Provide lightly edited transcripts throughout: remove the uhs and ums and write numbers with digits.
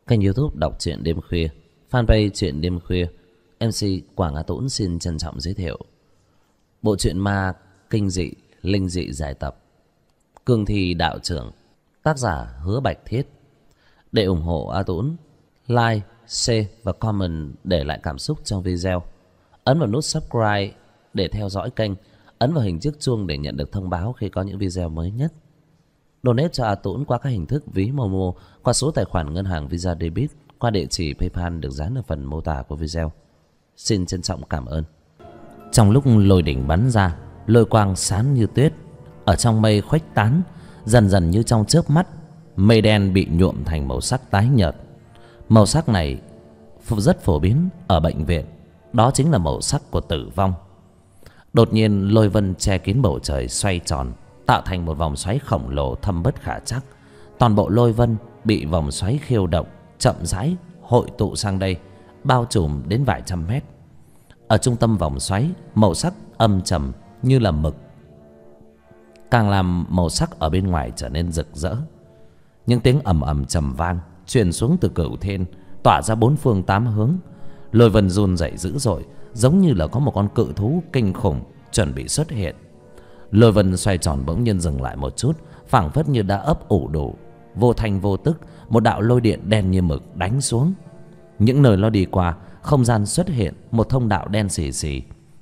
Kênh YouTube đọc truyện đêm khuya, fanpage truyện đêm khuya. MC Quảng Á Tũng xin trân trọng giới thiệu bộ truyện ma kinh dị linh dị giải tập Cương Thi Đạo Trưởng, tác giả Hứa Bạch Thiết. Để ủng hộ A Tũng, like, share và comment để lại cảm xúc trong video. Ấn vào nút subscribe để theo dõi kênh. Ấn vào hình chiếc chuông để nhận được thông báo khi có những video mới nhất. Donate cho A Tũng qua các hình thức ví Momo, qua số tài khoản ngân hàng Visa Debit, qua địa chỉ PayPal được dán ở phần mô tả của video. Xin trân trọng cảm ơn. Trong lúc lôi đỉnh bắn ra, lôi quang sáng như tuyết ở trong mây khuếch tán, dần dần như trong chớp mắt, mây đen bị nhuộm thành màu sắc tái nhợt. Màu sắc này rất phổ biến ở bệnh viện, đó chính là màu sắc của tử vong. Đột nhiên lôi vân che kín bầu trời xoay tròn, tạo thành một vòng xoáy khổng lồ thâm bất khả trắc. Toàn bộ lôi vân bị vòng xoáy khiêu động, chậm rãi hội tụ sang đây, bao trùm đến vài trăm mét. Ở trung tâm vòng xoáy, màu sắc âm trầm như là mực, càng làm màu sắc ở bên ngoài trở nên rực rỡ. Những tiếng ầm ầm trầm vang truyền xuống từ cửu thiên, tỏa ra bốn phương tám hướng. Lôi vân run rẩy dữ dội, giống như là có một con cự thú kinh khủng chuẩn bị xuất hiện. Lôi vân xoay tròn bỗng nhiên dừng lại một chút, phảng phất như đã ấp ủ đủ. Vô thanh vô tức, một đạo lôi điện đen như mực đánh xuống. Những nơi nó đi qua, không gian xuất hiện một thông đạo đen xì xì.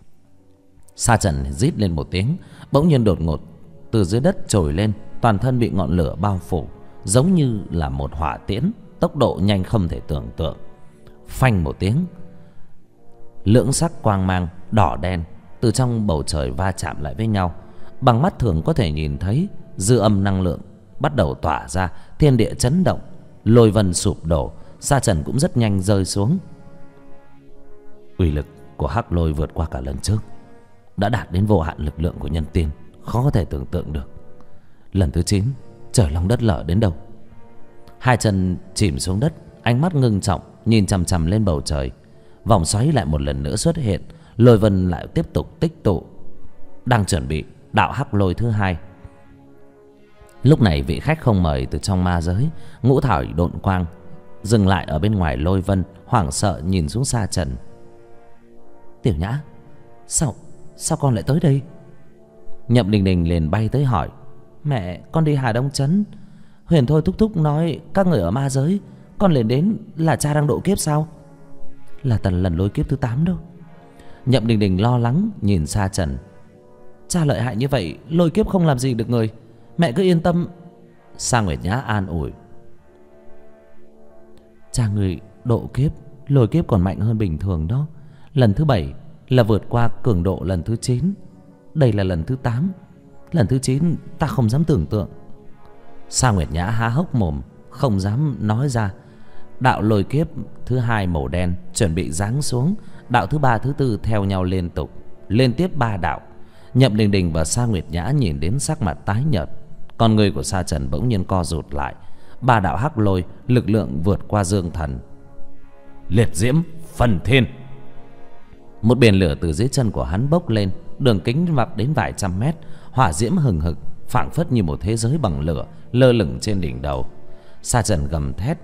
Sa Trần rít lên một tiếng, bỗng nhiên đột ngột từ dưới đất trồi lên, toàn thân bị ngọn lửa bao phủ, giống như là một hỏa tiễn, tốc độ nhanh không thể tưởng tượng. Phanh một tiếng, lưỡng sắc quang mang đỏ đen từ trong bầu trời va chạm lại với nhau. Bằng mắt thường có thể nhìn thấy dư âm năng lượng bắt đầu tỏa ra, thiên địa chấn động, lôi vân sụp đổ. Sa Trần cũng rất nhanh rơi xuống. Uy lực của hắc lôi vượt qua cả lần trước, đã đạt đến vô hạn lực lượng của nhân tiên, khó có thể tưởng tượng được. Lần thứ 9, trời long đất lở đến đâu. Hai chân chìm xuống đất, ánh mắt ngưng trọng nhìn chằm chằm lên bầu trời. Vòng xoáy lại một lần nữa xuất hiện, lôi vân lại tiếp tục tích tụ, đang chuẩn bị đạo hắc lôi thứ hai. Lúc này vị khách không mời từ trong ma giới, Ngũ Thảo Độn Quang, dừng lại ở bên ngoài lôi vân, hoảng sợ nhìn xuống Sa Trần. Tiểu Nhã, sao con lại tới đây? Nhậm Đình Đình liền bay tới hỏi. Mẹ, con đi Hà Đông Trấn. Huyền Thôi thúc thúc nói các người ở ma giới, con liền đến là cha đang độ kiếp sao? Là tần lần lôi kiếp thứ 8 đâu. Nhậm Đình Đình lo lắng nhìn Sa Trần. Cha lợi hại như vậy, lôi kiếp không làm gì được người, mẹ cứ yên tâm. Sa Nguyệt Nhã an ủi. Cha người độ kiếp, lôi kiếp còn mạnh hơn bình thường đó. Lần thứ 7 là vượt qua cường độ lần thứ 9, đây là lần thứ 8. Lần thứ 9 ta không dám tưởng tượng. Sa Nguyệt Nhã há hốc mồm, không dám nói ra. Đạo lôi kiếp thứ 2 màu đen chuẩn bị giáng xuống. Đạo thứ 3, thứ 4 theo nhau liên tục, liên tiếp 3 đạo. Nhậm Đình Đình và Sa Nguyệt Nhã nhìn đến sắc mặt tái nhợt. Con người của Sa Trần bỗng nhiên co rụt lại. 3 đạo hắc lôi, lực lượng vượt qua dương thần. Liệt diễm phần thiên. Một biển lửa từ dưới chân của hắn bốc lên, đường kính vặc đến vài trăm mét. Hỏa diễm hừng hực, phảng phất như một thế giới bằng lửa lơ lửng trên đỉnh đầu. Sa Trần gầm thét,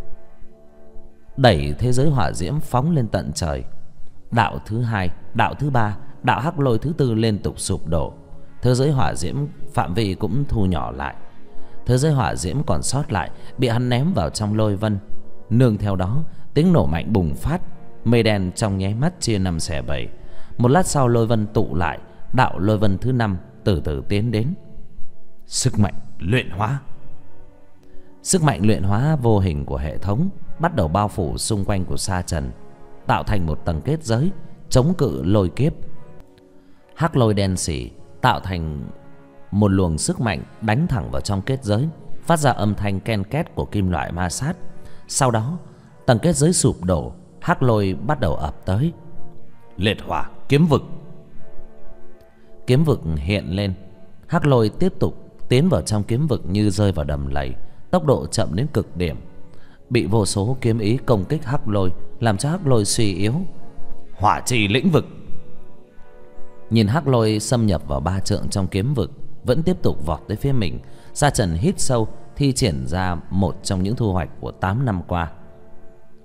đẩy thế giới hỏa diễm phóng lên tận trời. Đạo thứ 2, đạo thứ 3, đạo hắc lôi thứ 4 liên tục sụp đổ. Thế giới hỏa diễm phạm vi cũng thu nhỏ lại. Thế giới hỏa diễm còn sót lại bị hắn ném vào trong lôi vân. Nương theo đó, tiếng nổ mạnh bùng phát, mây đen trong nháy mắt chia 5 xẻ 7. Một lát sau lôi vân tụ lại, đạo lôi vân thứ 5 từ từ tiến đến. Sức mạnh luyện hóa. Sức mạnh luyện hóa vô hình của hệ thống bắt đầu bao phủ xung quanh của Sa Trần, tạo thành một tầng kết giới chống cự lôi kiếp. Hắc lôi đen xỉ tạo thành một luồng sức mạnh đánh thẳng vào trong kết giới, phát ra âm thanh ken két của kim loại ma sát. Sau đó tầng kết giới sụp đổ, hắc lôi bắt đầu ập tới. Liệt hỏa kiếm vực. Kiếm vực hiện lên, hắc lôi tiếp tục tiến vào trong kiếm vực như rơi vào đầm lầy, tốc độ chậm đến cực điểm. Bị vô số kiếm ý công kích hắc lôi, làm cho hắc lôi suy yếu. Hỏa trì lĩnh vực. Nhìn hắc lôi xâm nhập vào 3 trượng trong kiếm vực, vẫn tiếp tục vọt tới phía mình. Sa Trần hít sâu, thi triển ra một trong những thu hoạch của 8 năm qua,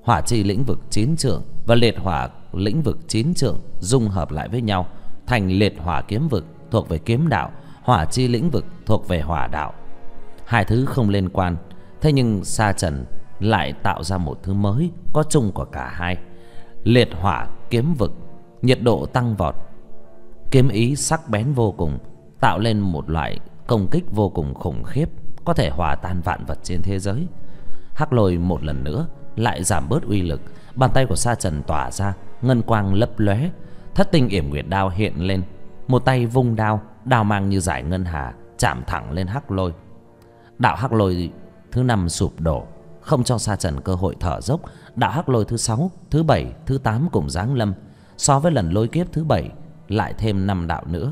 hỏa chi lĩnh vực 9 trượng và liệt hỏa lĩnh vực 9 trượng dung hợp lại với nhau thành liệt hỏa kiếm vực thuộc về kiếm đạo, hỏa chi lĩnh vực thuộc về hỏa đạo. Hai thứ không liên quan, thế nhưng Sa Trần lại tạo ra một thứ mới có chung của cả hai. Liệt hỏa kiếm vực, nhiệt độ tăng vọt, kiếm ý sắc bén vô cùng, tạo lên một loại công kích vô cùng khủng khiếp, có thể hòa tan vạn vật trên thế giới. Hắc lôi một lần nữa lại giảm bớt uy lực, bàn tay của Sa Trần tỏa ra ngân quang lấp lóe, thất tinh yểm nguyệt đao hiện lên, một tay vung đao, đao mang như dải ngân hà chạm thẳng lên hắc lôi. Đạo hắc lôi thứ 5 sụp đổ, không cho Sa Trần cơ hội thở dốc. Đạo hắc lôi thứ 6, thứ 7, thứ 8 cùng giáng lâm, so với lần lôi kiếp thứ 7 lại thêm 5 đạo nữa.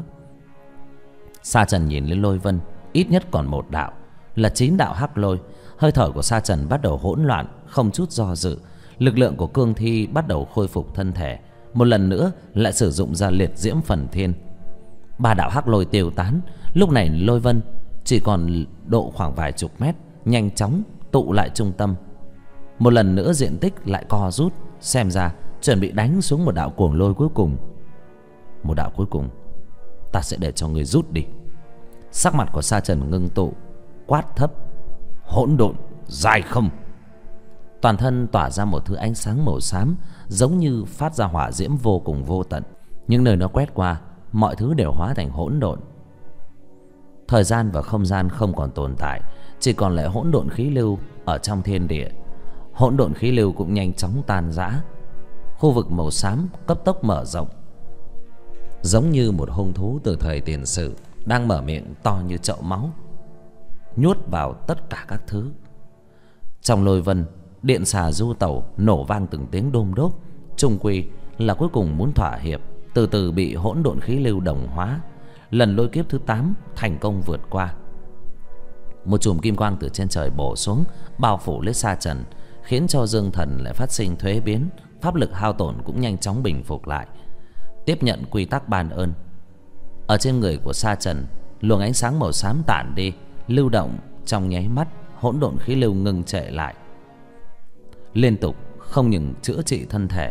Sa Trần nhìn lên lôi vân, ít nhất còn một đạo, là 9 đạo hắc lôi. Hơi thở của Sa Trần bắt đầu hỗn loạn, không chút do dự. Lực lượng của cương thi bắt đầu khôi phục thân thể, một lần nữa lại sử dụng ra liệt diễm phần thiên. 3 đạo hắc lôi tiêu tán, lúc này lôi vân chỉ còn độ khoảng vài chục mét, nhanh chóng tụ lại trung tâm. Một lần nữa diện tích lại co rút, xem ra chuẩn bị đánh xuống một đạo cuồng lôi cuối cùng. Một đạo cuối cùng, ta sẽ để cho người rút đi. Sắc mặt của Sa Trần ngưng tụ, quát thấp: hỗn độn dài không. Toàn thân tỏa ra một thứ ánh sáng màu xám, giống như phát ra hỏa diễm vô cùng vô tận. Nhưng nơi nó quét qua, mọi thứ đều hóa thành hỗn độn. Thời gian và không gian không còn tồn tại, chỉ còn lại hỗn độn khí lưu ở trong thiên địa. Hỗn độn khí lưu cũng nhanh chóng tan rã. Khu vực màu xám cấp tốc mở rộng, giống như một hung thú từ thời tiền sử đang mở miệng to như chậu máu, nuốt vào tất cả các thứ. Trong lôi vân, điện xà du tẩu nổ vang từng tiếng đôm đốp, chung quy là cuối cùng muốn thỏa hiệp, từ từ bị hỗn độn khí lưu đồng hóa. Lần lôi kiếp thứ 8 thành công vượt qua. Một chùm kim quang từ trên trời bổ xuống, bao phủ lấy Sa Trần, khiến cho dương thần lại phát sinh thuế biến, pháp lực hao tổn cũng nhanh chóng bình phục lại. Tiếp nhận quy tắc ban ơn, ở trên người của Sa Trần, luồng ánh sáng màu xám tản đi, lưu động trong nháy mắt, hỗn độn khí lưu ngừng trệ lại, liên tục không ngừng chữa trị thân thể.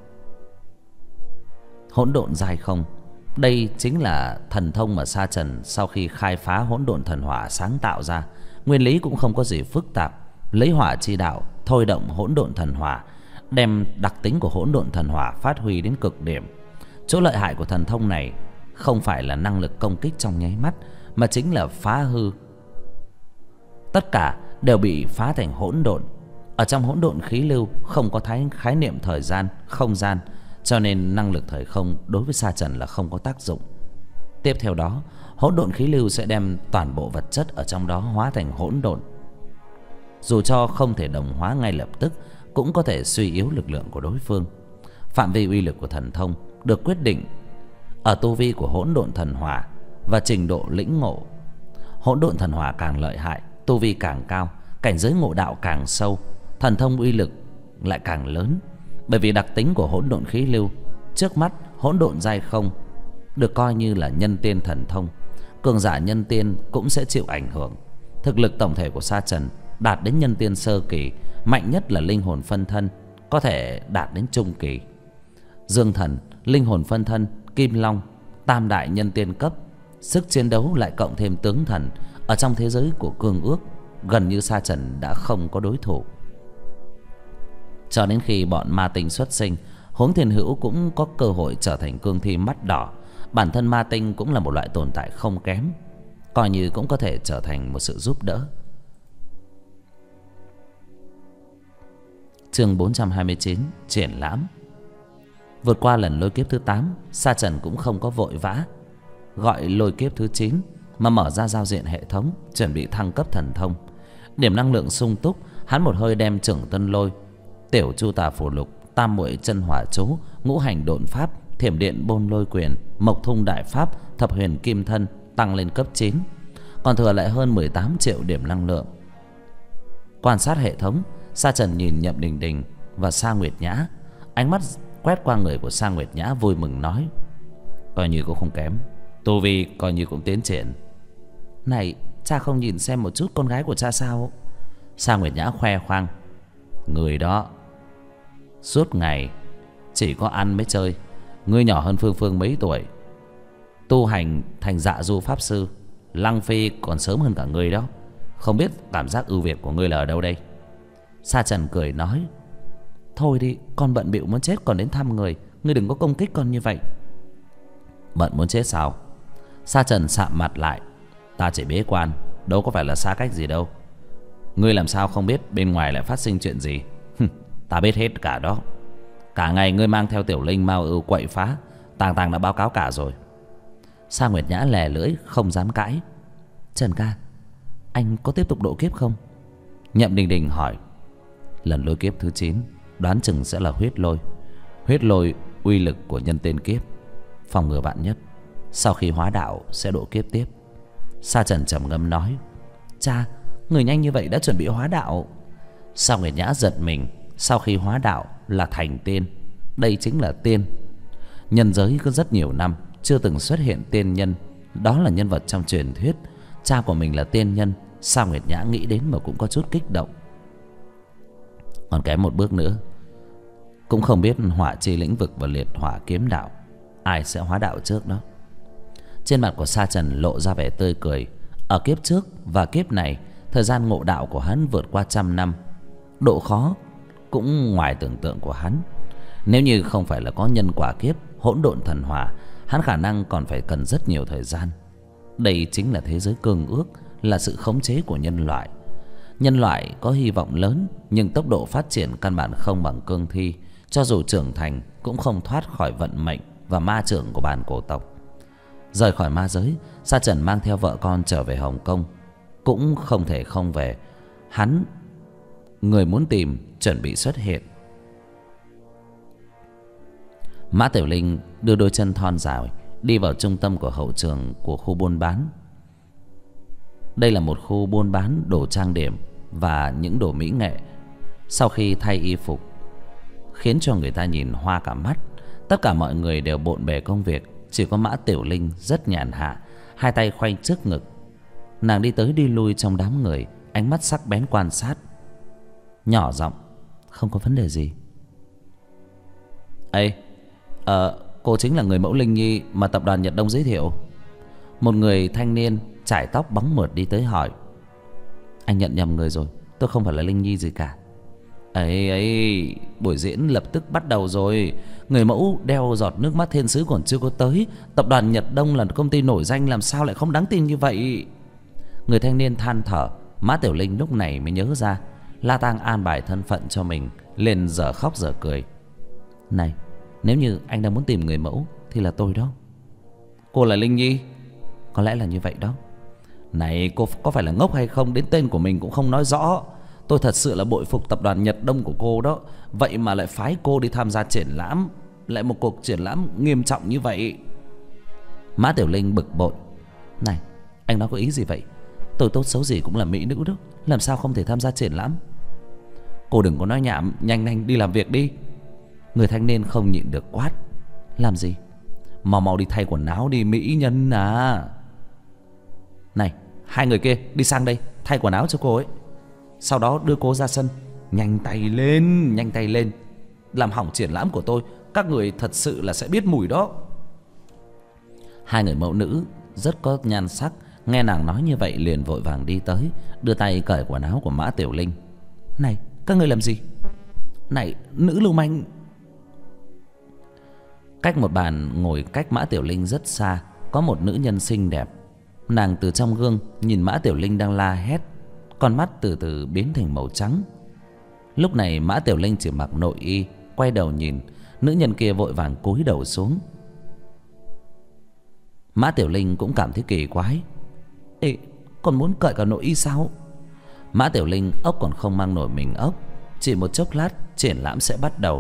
Hỗn độn dài không, đây chính là thần thông mà Sa Trần sau khi khai phá hỗn độn thần hỏa sáng tạo ra. Nguyên lý cũng không có gì phức tạp, lấy hỏa chi đạo thôi động hỗn độn thần hỏa, đem đặc tính của hỗn độn thần hỏa phát huy đến cực điểm. Chỗ lợi hại của thần thông này không phải là năng lực công kích trong nháy mắt, mà chính là phá hư. Tất cả đều bị phá thành hỗn độn. Ở trong hỗn độn khí lưu không có khái niệm thời gian, không gian, cho nên năng lực thời không đối với Sa Trần là không có tác dụng. Tiếp theo đó, hỗn độn khí lưu sẽ đem toàn bộ vật chất ở trong đó hóa thành hỗn độn. Dù cho không thể đồng hóa ngay lập tức, cũng có thể suy yếu lực lượng của đối phương. Phạm vi uy lực của thần thông được quyết định ở tu vi của hỗn độn thần hỏa và trình độ lĩnh ngộ. Hỗn độn thần hỏa càng lợi hại, tu vi càng cao, cảnh giới ngộ đạo càng sâu, thần thông uy lực lại càng lớn. Bởi vì đặc tính của hỗn độn khí lưu, trước mắt hỗn độn giai không được coi như là nhân tiên thần thông, cường giả nhân tiên cũng sẽ chịu ảnh hưởng. Thực lực tổng thể của Sa Trần đạt đến nhân tiên sơ kỳ, mạnh nhất là linh hồn phân thân có thể đạt đến trung kỳ. Dương thần, linh hồn phân thân, kim long, tam đại nhân tiên cấp, sức chiến đấu lại cộng thêm tướng thần, ở trong thế giới của cương ước gần như Sa Trần đã không có đối thủ. Cho đến khi bọn ma tinh xuất sinh, Huống Thiên Hữu cũng có cơ hội trở thành cương thi mắt đỏ. Bản thân ma tinh cũng là một loại tồn tại không kém, coi như cũng có thể trở thành một sự giúp đỡ. Chương 429 triển lãm. Vượt qua lần lôi kiếp thứ 8, Sa Trần cũng không có vội vã gọi lôi kiếp thứ 9, mà mở ra giao diện hệ thống, chuẩn bị thăng cấp thần thông. Điểm năng lượng sung túc, hắn một hơi đem Trưởng Tân Lôi, Tiểu Chu Tà Phù Lục, Tam Muội Chân Hỏa Chú, Ngũ Hành Độn Pháp, Thiểm Điện Bôn Lôi Quyền, Mộc Thung Đại Pháp, Thập Huyền Kim Thân tăng lên cấp 9, còn thừa lại hơn 18 triệu điểm năng lượng. Quan sát hệ thống, Sa Trần nhìn Nhậm Đình Đình và Sa Nguyệt Nhã, ánh mắt quét qua người của Sa Nguyệt Nhã vui mừng nói: coi như cũng không kém, tu vi coi như cũng tiến triển. Này, cha không nhìn xem một chút con gái của cha sao? Sa Nguyệt Nhã khoe khoang: người đó suốt ngày chỉ có ăn mới chơi. Ngươi nhỏ hơn Phương Phương mấy tuổi, tu hành thành Dạ Du pháp sư. Lăng Phi còn sớm hơn cả ngươi đó. Không biết cảm giác ưu việt của ngươi là ở đâu đây? Sa Trần cười nói: thôi đi, con bận bịu muốn chết còn đến thăm người, ngươi đừng có công kích con như vậy. Bận muốn chết sao? Sa Trần sạm mặt lại: ta chỉ bế quan, đâu có phải là xa cách gì đâu. Ngươi làm sao không biết bên ngoài lại phát sinh chuyện gì? Ta biết hết cả đó. Cả ngày ngươi mang theo Tiểu Linh Mao Ưu quậy phá, Tàng Tàng đã báo cáo cả rồi. Sa Nguyệt Nhã lè lưỡi không dám cãi. Trần ca, anh có tiếp tục độ kiếp không? Nhậm Đình Đình hỏi. Lần lôi kiếp thứ 9 đoán chừng sẽ là huyết lôi. Huyết lôi uy lực của nhân tên kiếp, phòng ngừa vạn nhất. Sau khi hóa đạo sẽ độ kiếp tiếp. Sa Trần trầm ngâm nói: cha, người nhanh như vậy đã chuẩn bị hóa đạo? Sa Nguyệt Nhã giật mình. Sau khi hóa đạo là thành tiên. Đây chính là tiên. Nhân giới có rất nhiều năm chưa từng xuất hiện tiên nhân. Đó là nhân vật trong truyền thuyết. Cha của mình là tiên nhân. Sa Nguyệt Nhã nghĩ đến mà cũng có chút kích động. Còn kém một bước nữa, cũng không biết hỏa chi lĩnh vực và liệt hỏa kiếm đạo ai sẽ hóa đạo trước đó. Trên mặt của Sa Trần lộ ra vẻ tươi cười. Ở kiếp trước và kiếp này, thời gian ngộ đạo của hắn vượt qua 100 năm. Độ khó cũng ngoài tưởng tượng của hắn. Nếu như không phải là có nhân quả kiếp hỗn độn thần hỏa, hắn khả năng còn phải cần rất nhiều thời gian. Đây chính là thế giới cương ước, là sự khống chế của nhân loại. Nhân loại có hy vọng lớn, nhưng tốc độ phát triển căn bản không bằng cương thi. Cho dù trưởng thành cũng không thoát khỏi vận mệnh và ma chưởng của bản cổ tộc. Rời khỏi ma giới, Sa Trần mang theo vợ con trở về Hồng Kông. Cũng không thể không về. Hắn, người muốn tìm, chuẩn bị xuất hiện. Mã Tiểu Linh đưa đôi chân thon dài đi vào trung tâm của hậu trường của khu buôn bán. Đây là một khu buôn bán đồ trang điểm và những đồ mỹ nghệ. Sau khi thay y phục khiến cho người ta nhìn hoa cả mắt, tất cả mọi người đều bộn bề công việc. Chỉ có Mã Tiểu Linh rất nhàn hạ, hai tay khoanh trước ngực. Nàng đi tới đi lui trong đám người, ánh mắt sắc bén quan sát. Nhỏ giọng: không có vấn đề gì. Ê, cô chính là người mẫu Linh Nhi mà tập đoàn Nhật Đông giới thiệu. Một người thanh niên chải tóc bóng mượt đi tới hỏi. Anh nhận nhầm người rồi, tôi không phải là Linh Nhi gì cả. Ấy, buổi diễn lập tức bắt đầu rồi. Người mẫu đeo giọt nước mắt thiên sứ còn chưa có tới. Tập đoàn Nhật Đông là công ty nổi danh, làm sao lại không đáng tin như vậy? Người thanh niên than thở. Mã Tiểu Linh lúc này mới nhớ ra La Tang an bài thân phận cho mình, liền dở khóc dở cười. Này, nếu như anh đang muốn tìm người mẫu thì là tôi đó. Cô là Linh Nhi? Có lẽ là như vậy đó. Này, cô có phải là ngốc hay không, đến tên của mình cũng không nói rõ. Tôi thật sự là bội phục tập đoàn Nhật Đông của cô đó. Vậy mà lại phái cô đi tham gia triển lãm, lại một cuộc triển lãm nghiêm trọng như vậy. Mã Tiểu Linh bực bội. Này, anh nói có ý gì vậy? Tôi tốt xấu gì cũng là mỹ nữ đó, làm sao không thể tham gia triển lãm? Cô đừng có nói nhảm, nhanh nhanh đi làm việc đi. Người thanh niên không nhịn được quát. Làm gì? Mau mau đi thay quần áo đi, mỹ nhân à. Này, hai người kia đi sang đây thay quần áo cho cô ấy, sau đó đưa cô ra sân. Nhanh tay lên, nhanh tay lên. Làm hỏng triển lãm của tôi, các người thật sự là sẽ biết mùi đó. Hai người mẫu nữ rất có nhan sắc, nghe nàng nói như vậy liền vội vàng đi tới, đưa tay cởi quần áo của Mã Tiểu Linh. Này, các người làm gì? Này, nữ lưu manh. Cách một bàn ngồi cách Mã Tiểu Linh rất xa, có một nữ nhân xinh đẹp. Nàng từ trong gương nhìn Mã Tiểu Linh đang la hét, con mắt từ từ biến thành màu trắng. Lúc này Mã Tiểu Linh chỉ mặc nội y, quay đầu nhìn, nữ nhân kia vội vàng cúi đầu xuống. Mã Tiểu Linh cũng cảm thấy kỳ quái. Ê, còn muốn cởi cả nội y sao? Mã Tiểu Linh ốc còn không mang nổi mình ốc. Chỉ một chốc lát triển lãm sẽ bắt đầu.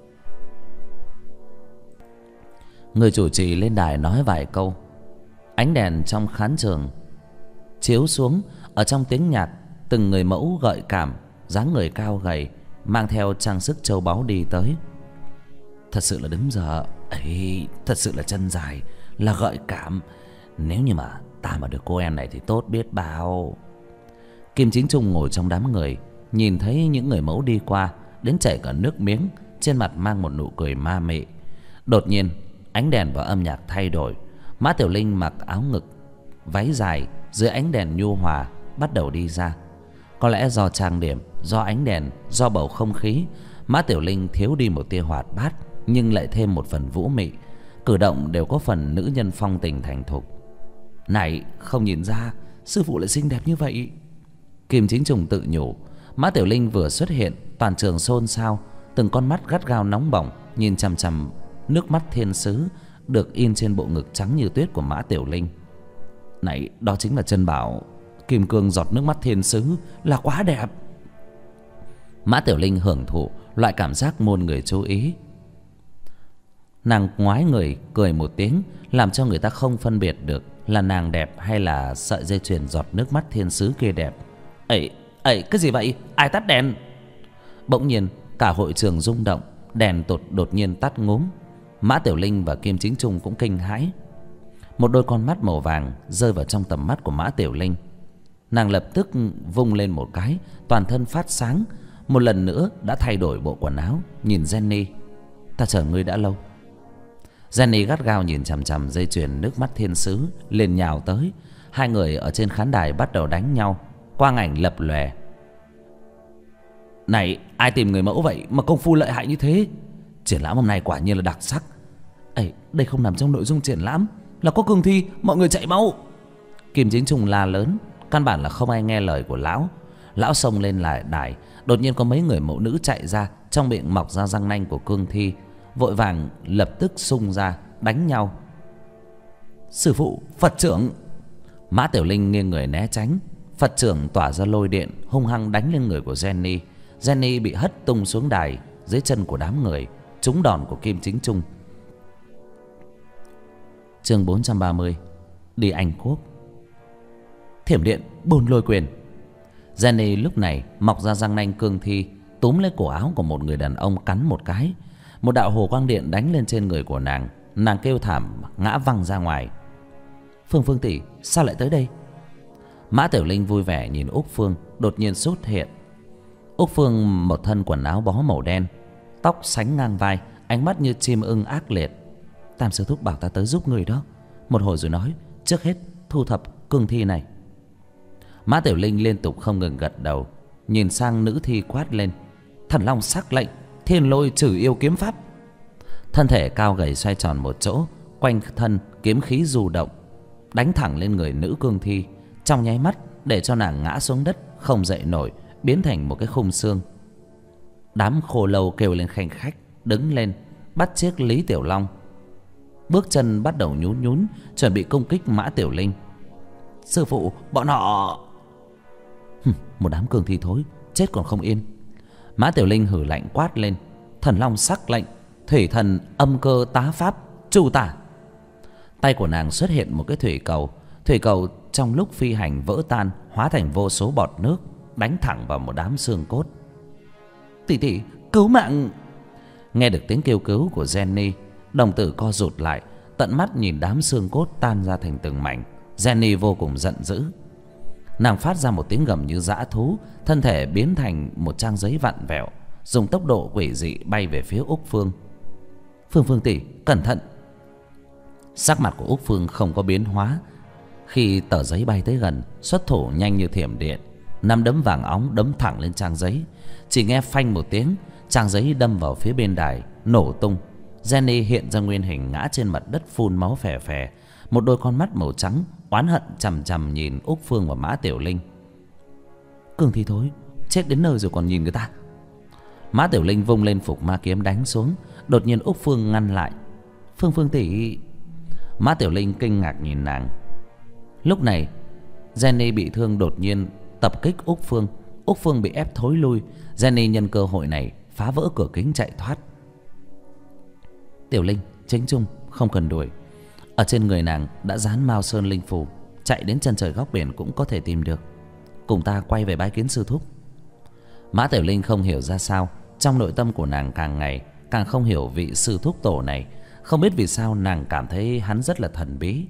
Người chủ trì lên đài nói vài câu. Ánh đèn trong khán trường chiếu xuống. Ở trong tiếng nhạc, từng người mẫu gợi cảm, dáng người cao gầy, mang theo trang sức châu báu đi tới. Thật sự là đúng giờ ấy, thật sự là chân dài, là gợi cảm. Nếu như mà ta mà được cô em này thì tốt biết bao. Kim Chính Trung ngồi trong đám người, nhìn thấy những người mẫu đi qua, đến chảy cả nước miếng, trên mặt mang một nụ cười ma mị. Đột nhiên ánh đèn và âm nhạc thay đổi. Mã Tiểu Linh mặc áo ngực, váy dài, dưới ánh đèn nhu hòa bắt đầu đi ra. Có lẽ do trang điểm, do ánh đèn, do bầu không khí, Mã Tiểu Linh thiếu đi một tia hoạt bát, nhưng lại thêm một phần vũ mị. Cử động đều có phần nữ nhân phong tình thành thục. Này, không nhìn ra sư phụ lại xinh đẹp như vậy. Kim Chính Trùng tự nhủ. Mã Tiểu Linh vừa xuất hiện, toàn trường xôn xao. Từng con mắt gắt gao nóng bỏng nhìn chằm chằm nước mắt thiên sứ được in trên bộ ngực trắng như tuyết của Mã Tiểu Linh. Này, đó chính là chân bảo kim cương giọt nước mắt thiên sứ, là quá đẹp. Mã Tiểu Linh hưởng thụ loại cảm giác muôn người chú ý. Nàng ngoái người cười một tiếng, làm cho người ta không phân biệt được là nàng đẹp hay là sợi dây chuyền giọt nước mắt thiên sứ kia đẹp. Ấy, cái gì vậy? Ai tắt đèn? Bỗng nhiên cả hội trường rung động, đèn đột nhiên tắt ngúm. Mã Tiểu Linh và Kim Chính Trung cũng kinh hãi. Một đôi con mắt màu vàng rơi vào trong tầm mắt của Mã Tiểu Linh. Nàng lập tức vung lên một cái, toàn thân phát sáng. Một lần nữa đã thay đổi bộ quần áo, nhìn Jenny. Ta chờ ngươi đã lâu. Jenny gắt gao nhìn chằm chằm dây chuyền nước mắt thiên sứ, liền nhào tới. Hai người ở trên khán đài bắt đầu đánh nhau, quang ảnh lập lòe. Này, ai tìm người mẫu vậy mà công phu lợi hại như thế? Triển lãm hôm nay quả nhiên là đặc sắc. Ấy, đây không nằm trong nội dung triển lãm, là có cương thi, mọi người chạy mau. Kim Chính Trung la lớn, căn bản là không ai nghe lời của lão. Lão xông lên lại đài, đột nhiên có mấy người mẫu nữ chạy ra, trong miệng mọc ra răng nanh của cương thi, vội vàng lập tức xung ra đánh nhau. Sư phụ, Phật trưởng! Mã Tiểu Linh nghiêng người né tránh. Phật trưởng tỏa ra lôi điện hung hăng đánh lên người của Jenny. Jenny bị hất tung xuống đài dưới chân của đám người, trúng đòn của Kim Chính Trung. Chương 430. Đi Anh Quốc. Thiểm điện bồn lôi quyền. Jenny lúc này mọc ra răng nanh cương thi, túm lấy cổ áo của một người đàn ông cắn một cái. Một đạo hồ quang điện đánh lên trên người của nàng. Nàng kêu thảm ngã văng ra ngoài. Phương tỷ, sao lại tới đây? Mã Tiểu Linh vui vẻ nhìn Úc Phương đột nhiên xuất hiện. Úc Phương một thân quần áo bó màu đen, tóc sánh ngang vai, ánh mắt như chim ưng ác liệt. Tam sư thúc bảo ta tới giúp người đó. Một hồi rồi nói, trước hết thu thập cương thi này. Mã Tiểu Linh liên tục không ngừng gật đầu, nhìn sang nữ thi quát lên. Thần Long sắc lệnh, thiên lôi trừ yêu kiếm pháp. Thân thể cao gầy xoay tròn một chỗ, quanh thân kiếm khí du động, đánh thẳng lên người nữ cương thi, trong nháy mắt để cho nàng ngã xuống đất không dậy nổi, biến thành một cái khung xương. Đám khô lâu kêu lên khanh khách, đứng lên bắt chiếc Lý Tiểu Long, bước chân bắt đầu nhún nhún, chuẩn bị công kích Mã Tiểu Linh. Sư phụ, bọn họ... Một đám cương thi thối, chết còn không yên. Mã Tiểu Linh hử lạnh quát lên. Thần Long sắc lệnh, thủy thần âm cơ tá pháp chu tả. Tay của nàng xuất hiện một cái thủy cầu. Thủy cầu trong lúc phi hành vỡ tan, hóa thành vô số bọt nước, đánh thẳng vào một đám xương cốt. Tỷ tỷ, cứu mạng! Nghe được tiếng kêu cứu của Jenny, đồng tử co rụt lại, tận mắt nhìn đám xương cốt tan ra thành từng mảnh. Jenny vô cùng giận dữ. Nàng phát ra một tiếng gầm như dã thú, thân thể biến thành một trang giấy vặn vẹo, dùng tốc độ quỷ dị bay về phía Úc Phương. Phương tỷ, cẩn thận! Sắc mặt của Úc Phương không có biến hóa. Khi tờ giấy bay tới gần, xuất thủ nhanh như thiểm điện, nắm đấm vàng óng đấm thẳng lên trang giấy. Chỉ nghe phanh một tiếng, trang giấy đâm vào phía bên đài, nổ tung. Jenny hiện ra nguyên hình ngã trên mặt đất phun máu phè phè, một đôi con mắt màu trắng oán hận chằm chằm nhìn Úc Phương và Mã Tiểu Linh. Cương thi thối, chết đến nơi rồi còn nhìn người ta. Mã Tiểu Linh vung lên phục ma kiếm đánh xuống. Đột nhiên Úc Phương ngăn lại. Phương tỷ... Mã Tiểu Linh kinh ngạc nhìn nàng. Lúc này Jenny bị thương đột nhiên tập kích Úc Phương. Úc Phương bị ép thối lui. Jenny nhân cơ hội này phá vỡ cửa kính chạy thoát. Tiểu Linh, Chính Trung, không cần đuổi. Ở trên người nàng đã dán Mao Sơn linh phù, chạy đến chân trời góc biển cũng có thể tìm được. Cùng ta quay về bái kiến sư thúc. Mã Tiểu Linh không hiểu ra sao, trong nội tâm của nàng càng ngày càng không hiểu vị sư thúc tổ này. Không biết vì sao nàng cảm thấy hắn rất là thần bí.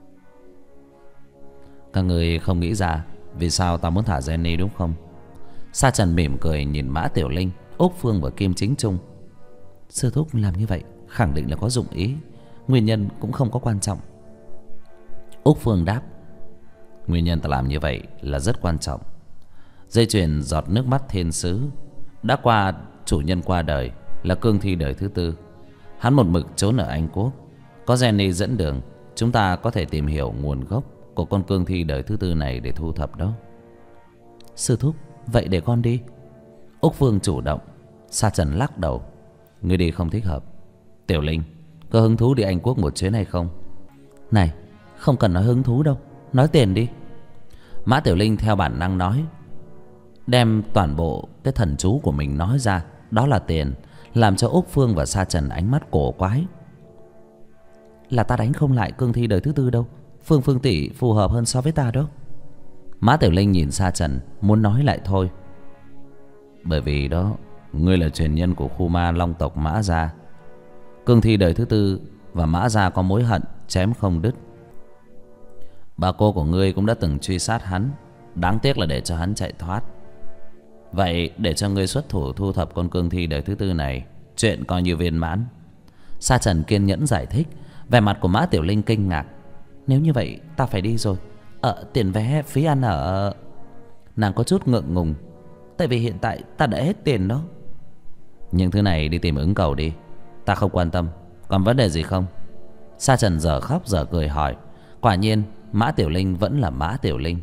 Các người không nghĩ ra vì sao ta muốn thả Jenny đúng không? Sa Trần mỉm cười nhìn Mã Tiểu Linh, Úc Phương và Kim Chính Trung. Sư thúc làm như vậy khẳng định là có dụng ý, nguyên nhân cũng không có quan trọng. Úc Phương đáp: Nguyên nhân ta làm như vậy là rất quan trọng. Dây chuyền giọt nước mắt thiên sứ đã qua chủ nhân qua đời là cương thi đời thứ tư. Hắn một mực trốn ở Anh Quốc. Có Jenny dẫn đường, chúng ta có thể tìm hiểu nguồn gốc của con cương thi đời thứ tư này để thu thập đó. Sư thúc, vậy để con đi. Úc Phương chủ động. Sa Trần lắc đầu: Ngươi đi không thích hợp. Tiểu Linh, có hứng thú đi Anh Quốc một chuyến hay không? Này, không cần nói hứng thú đâu, nói tiền đi. Mã Tiểu Linh theo bản năng nói, đem toàn bộ cái thần chú của mình nói ra, đó là tiền, làm cho Úc Phương và Sa Trần ánh mắt cổ quái. Là ta đánh không lại cương thi đời thứ tư đâu, Phương tỷ phù hợp hơn so với ta đó. Mã Tiểu Linh nhìn Sa Trần, muốn nói lại thôi. Bởi vì đó, ngươi là truyền nhân của khu ma long tộc Mã gia. Cương thi đời thứ tư và Mã gia có mối hận chém không đứt. Bà cô của ngươi cũng đã từng truy sát hắn, đáng tiếc là để cho hắn chạy thoát. Vậy để cho ngươi xuất thủ thu thập con cương thi đời thứ tư này, chuyện coi như viên mãn. Sa Trần kiên nhẫn giải thích. Vẻ mặt của Mã Tiểu Linh kinh ngạc. Nếu như vậy ta phải đi rồi. Tiền vé phí ăn ở... Nàng có chút ngượng ngùng. Tại vì hiện tại ta đã hết tiền đó. Những thứ này đi tìm ứng cầu đi, ta không quan tâm. Còn vấn đề gì không? Sa Trần giờ khóc giờ cười hỏi. Quả nhiên Mã Tiểu Linh vẫn là Mã Tiểu Linh.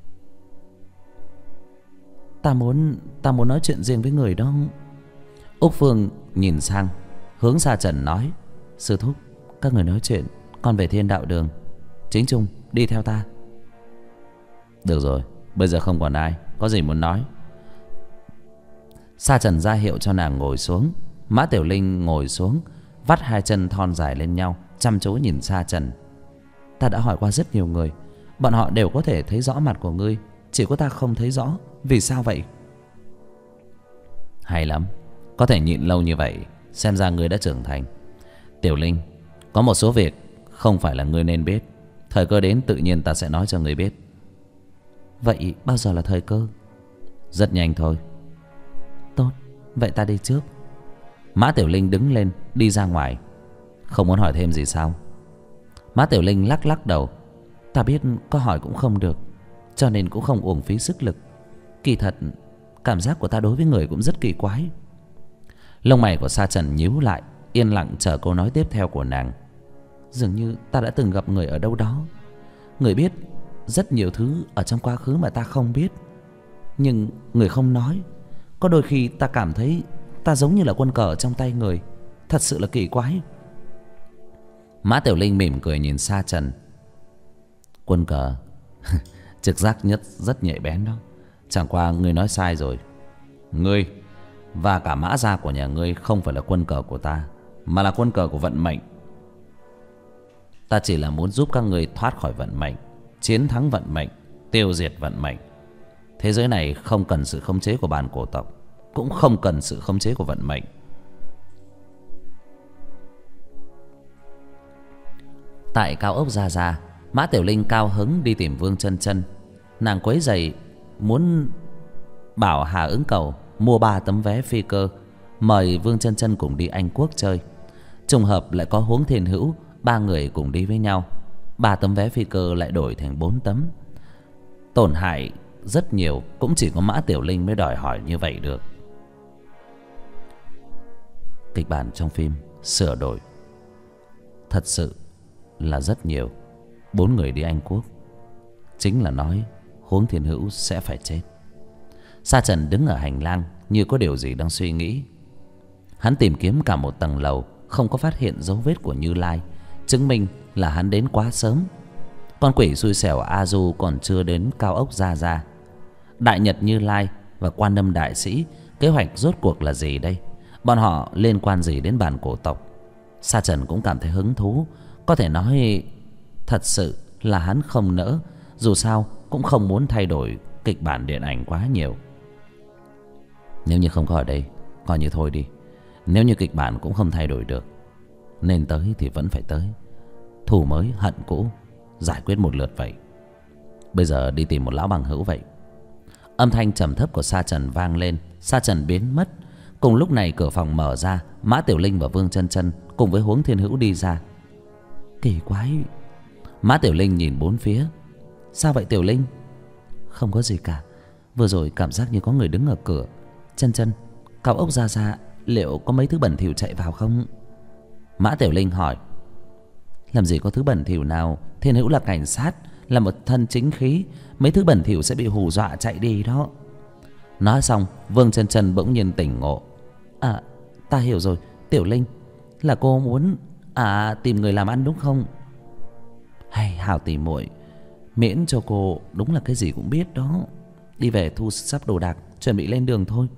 Ta muốn nói chuyện riêng với người đó. Úc Phương nhìn sang hướng Sa Trần nói, sư thúc, các người nói chuyện, con về Thiên Đạo Đường. Chính Trung đi theo ta. Được rồi, bây giờ không còn ai, có gì muốn nói. Sa Trần ra hiệu cho nàng ngồi xuống. Mã Tiểu Linh ngồi xuống, vắt hai chân thon dài lên nhau, chăm chú nhìn Sa Trần. Ta đã hỏi qua rất nhiều người, bọn họ đều có thể thấy rõ mặt của ngươi, chỉ có ta không thấy rõ. Vì sao vậy? Hay lắm, có thể nhịn lâu như vậy, xem ra ngươi đã trưởng thành. Tiểu Linh, có một số việc không phải là ngươi nên biết. Thời cơ đến tự nhiên ta sẽ nói cho ngươi biết. Vậy bao giờ là thời cơ? Rất nhanh thôi. Tốt, vậy ta đi trước. Mã Tiểu Linh đứng lên đi ra ngoài. Không muốn hỏi thêm gì sao? Mã Tiểu Linh lắc lắc đầu. Ta biết có hỏi cũng không được, cho nên cũng không uổng phí sức lực. Kỳ thật cảm giác của ta đối với người cũng rất kỳ quái. Lông mày của Sa Trần nhíu lại, yên lặng chờ câu nói tiếp theo của nàng. Dường như ta đã từng gặp người ở đâu đó. Người biết rất nhiều thứ ở trong quá khứ mà ta không biết, nhưng người không nói. Có đôi khi ta cảm thấy ta giống như là quân cờ trong tay người. Thật sự là kỳ quái. Mã Tiểu Linh mỉm cười nhìn Sa Trần. Quân cờ trực giác nhất rất nhạy bén đó. Chẳng qua ngươi nói sai rồi. Ngươi và cả Mã gia của nhà ngươi không phải là quân cờ của ta, mà là quân cờ của vận mệnh. Ta chỉ là muốn giúp các ngươi thoát khỏi vận mệnh, chiến thắng vận mệnh, tiêu diệt vận mệnh. Thế giới này không cần sự khống chế của bản cổ tộc, cũng không cần sự khống chế của vận mệnh. Tại cao ốc Gia Gia, Mã Tiểu Linh cao hứng đi tìm Vương Chân Chân. Nàng quấy rầy muốn bảo Hà Ứng Cầu mua 3 tấm vé phi cơ, mời Vương Chân Chân cùng đi Anh Quốc chơi. Trùng hợp lại có Huống Thiên Hữu, 3 người cùng đi với nhau. 3 tấm vé phi cơ lại đổi thành 4 tấm. Tổn hại rất nhiều, cũng chỉ có Mã Tiểu Linh mới đòi hỏi như vậy được. Kịch bản trong phim sửa đổi thật sự là rất nhiều. 4 người đi Anh Quốc chính là nói Huống Thiên Hữu sẽ phải chết. Sa Trần đứng ở hành lang như có điều gì đang suy nghĩ. Hắn tìm kiếm cả một tầng lầu, không có phát hiện dấu vết của Như Lai, chứng minh là hắn đến quá sớm. Con quỷ xui xẻo A Du còn chưa đến cao ốc Gia Gia. Đại Nhật Như Lai và Quan Âm Đại Sĩ, kế hoạch rốt cuộc là gì đây? Bọn họ liên quan gì đến bản cổ tộc? Sa Trần cũng cảm thấy hứng thú. Có thể nói thật sự là hắn không nỡ. Dù sao cũng không muốn thay đổi kịch bản điện ảnh quá nhiều. Nếu như không có ở đây, coi như thôi đi. Nếu như kịch bản cũng không thay đổi được, nên tới thì vẫn phải tới. Thù mới hận cũ, giải quyết một lượt vậy. Bây giờ đi tìm một lão bằng hữu vậy. Âm thanh trầm thấp của Sa Trần vang lên. Sa Trần biến mất. Cùng lúc này cửa phòng mở ra, Mã Tiểu Linh và Vương Chân Chân cùng với Huống Thiên Hữu đi ra. Kỳ quái. Mã Tiểu Linh nhìn bốn phía. Sao vậy Tiểu Linh? Không có gì cả. Vừa rồi cảm giác như có người đứng ở cửa. Chân Chân, cao ốc ra ra, liệu có mấy thứ bẩn thỉu chạy vào không? Mã Tiểu Linh hỏi. Làm gì có thứ bẩn thỉu nào. Thiên Hữu là cảnh sát, là một thân chính khí. Mấy thứ bẩn thỉu sẽ bị hù dọa chạy đi đó. Nói xong, Vương Chân Chân bỗng nhiên tỉnh ngộ. À, ta hiểu rồi. Tiểu Linh, là cô muốn tìm người làm ăn đúng không? Hay hảo tỉ muội, miễn cho cô đúng là cái gì cũng biết đó. Đi về thu xếp đồ đạc, chuẩn bị lên đường thôi.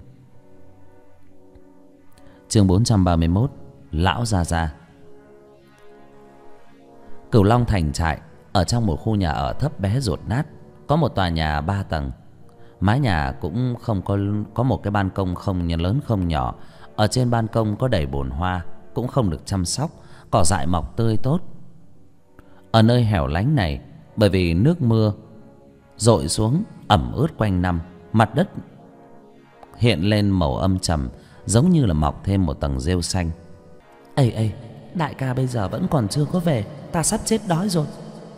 Chương 431. Lão Gia Gia. Cửu Long Thành trại ở trong một khu nhà ở thấp bé dột nát. Có một tòa nhà 3 tầng. Mái nhà cũng không có một cái ban công không lớn không nhỏ. Ở trên ban công có đầy bồn hoa, cũng không được chăm sóc. Cỏ dại mọc tươi tốt. Ở nơi hẻo lánh này, bởi vì nước mưa dội xuống ẩm ướt quanh năm, mặt đất hiện lên màu âm trầm, giống như là mọc thêm một tầng rêu xanh. Ê, đại ca bây giờ vẫn còn chưa có về, ta sắp chết đói rồi.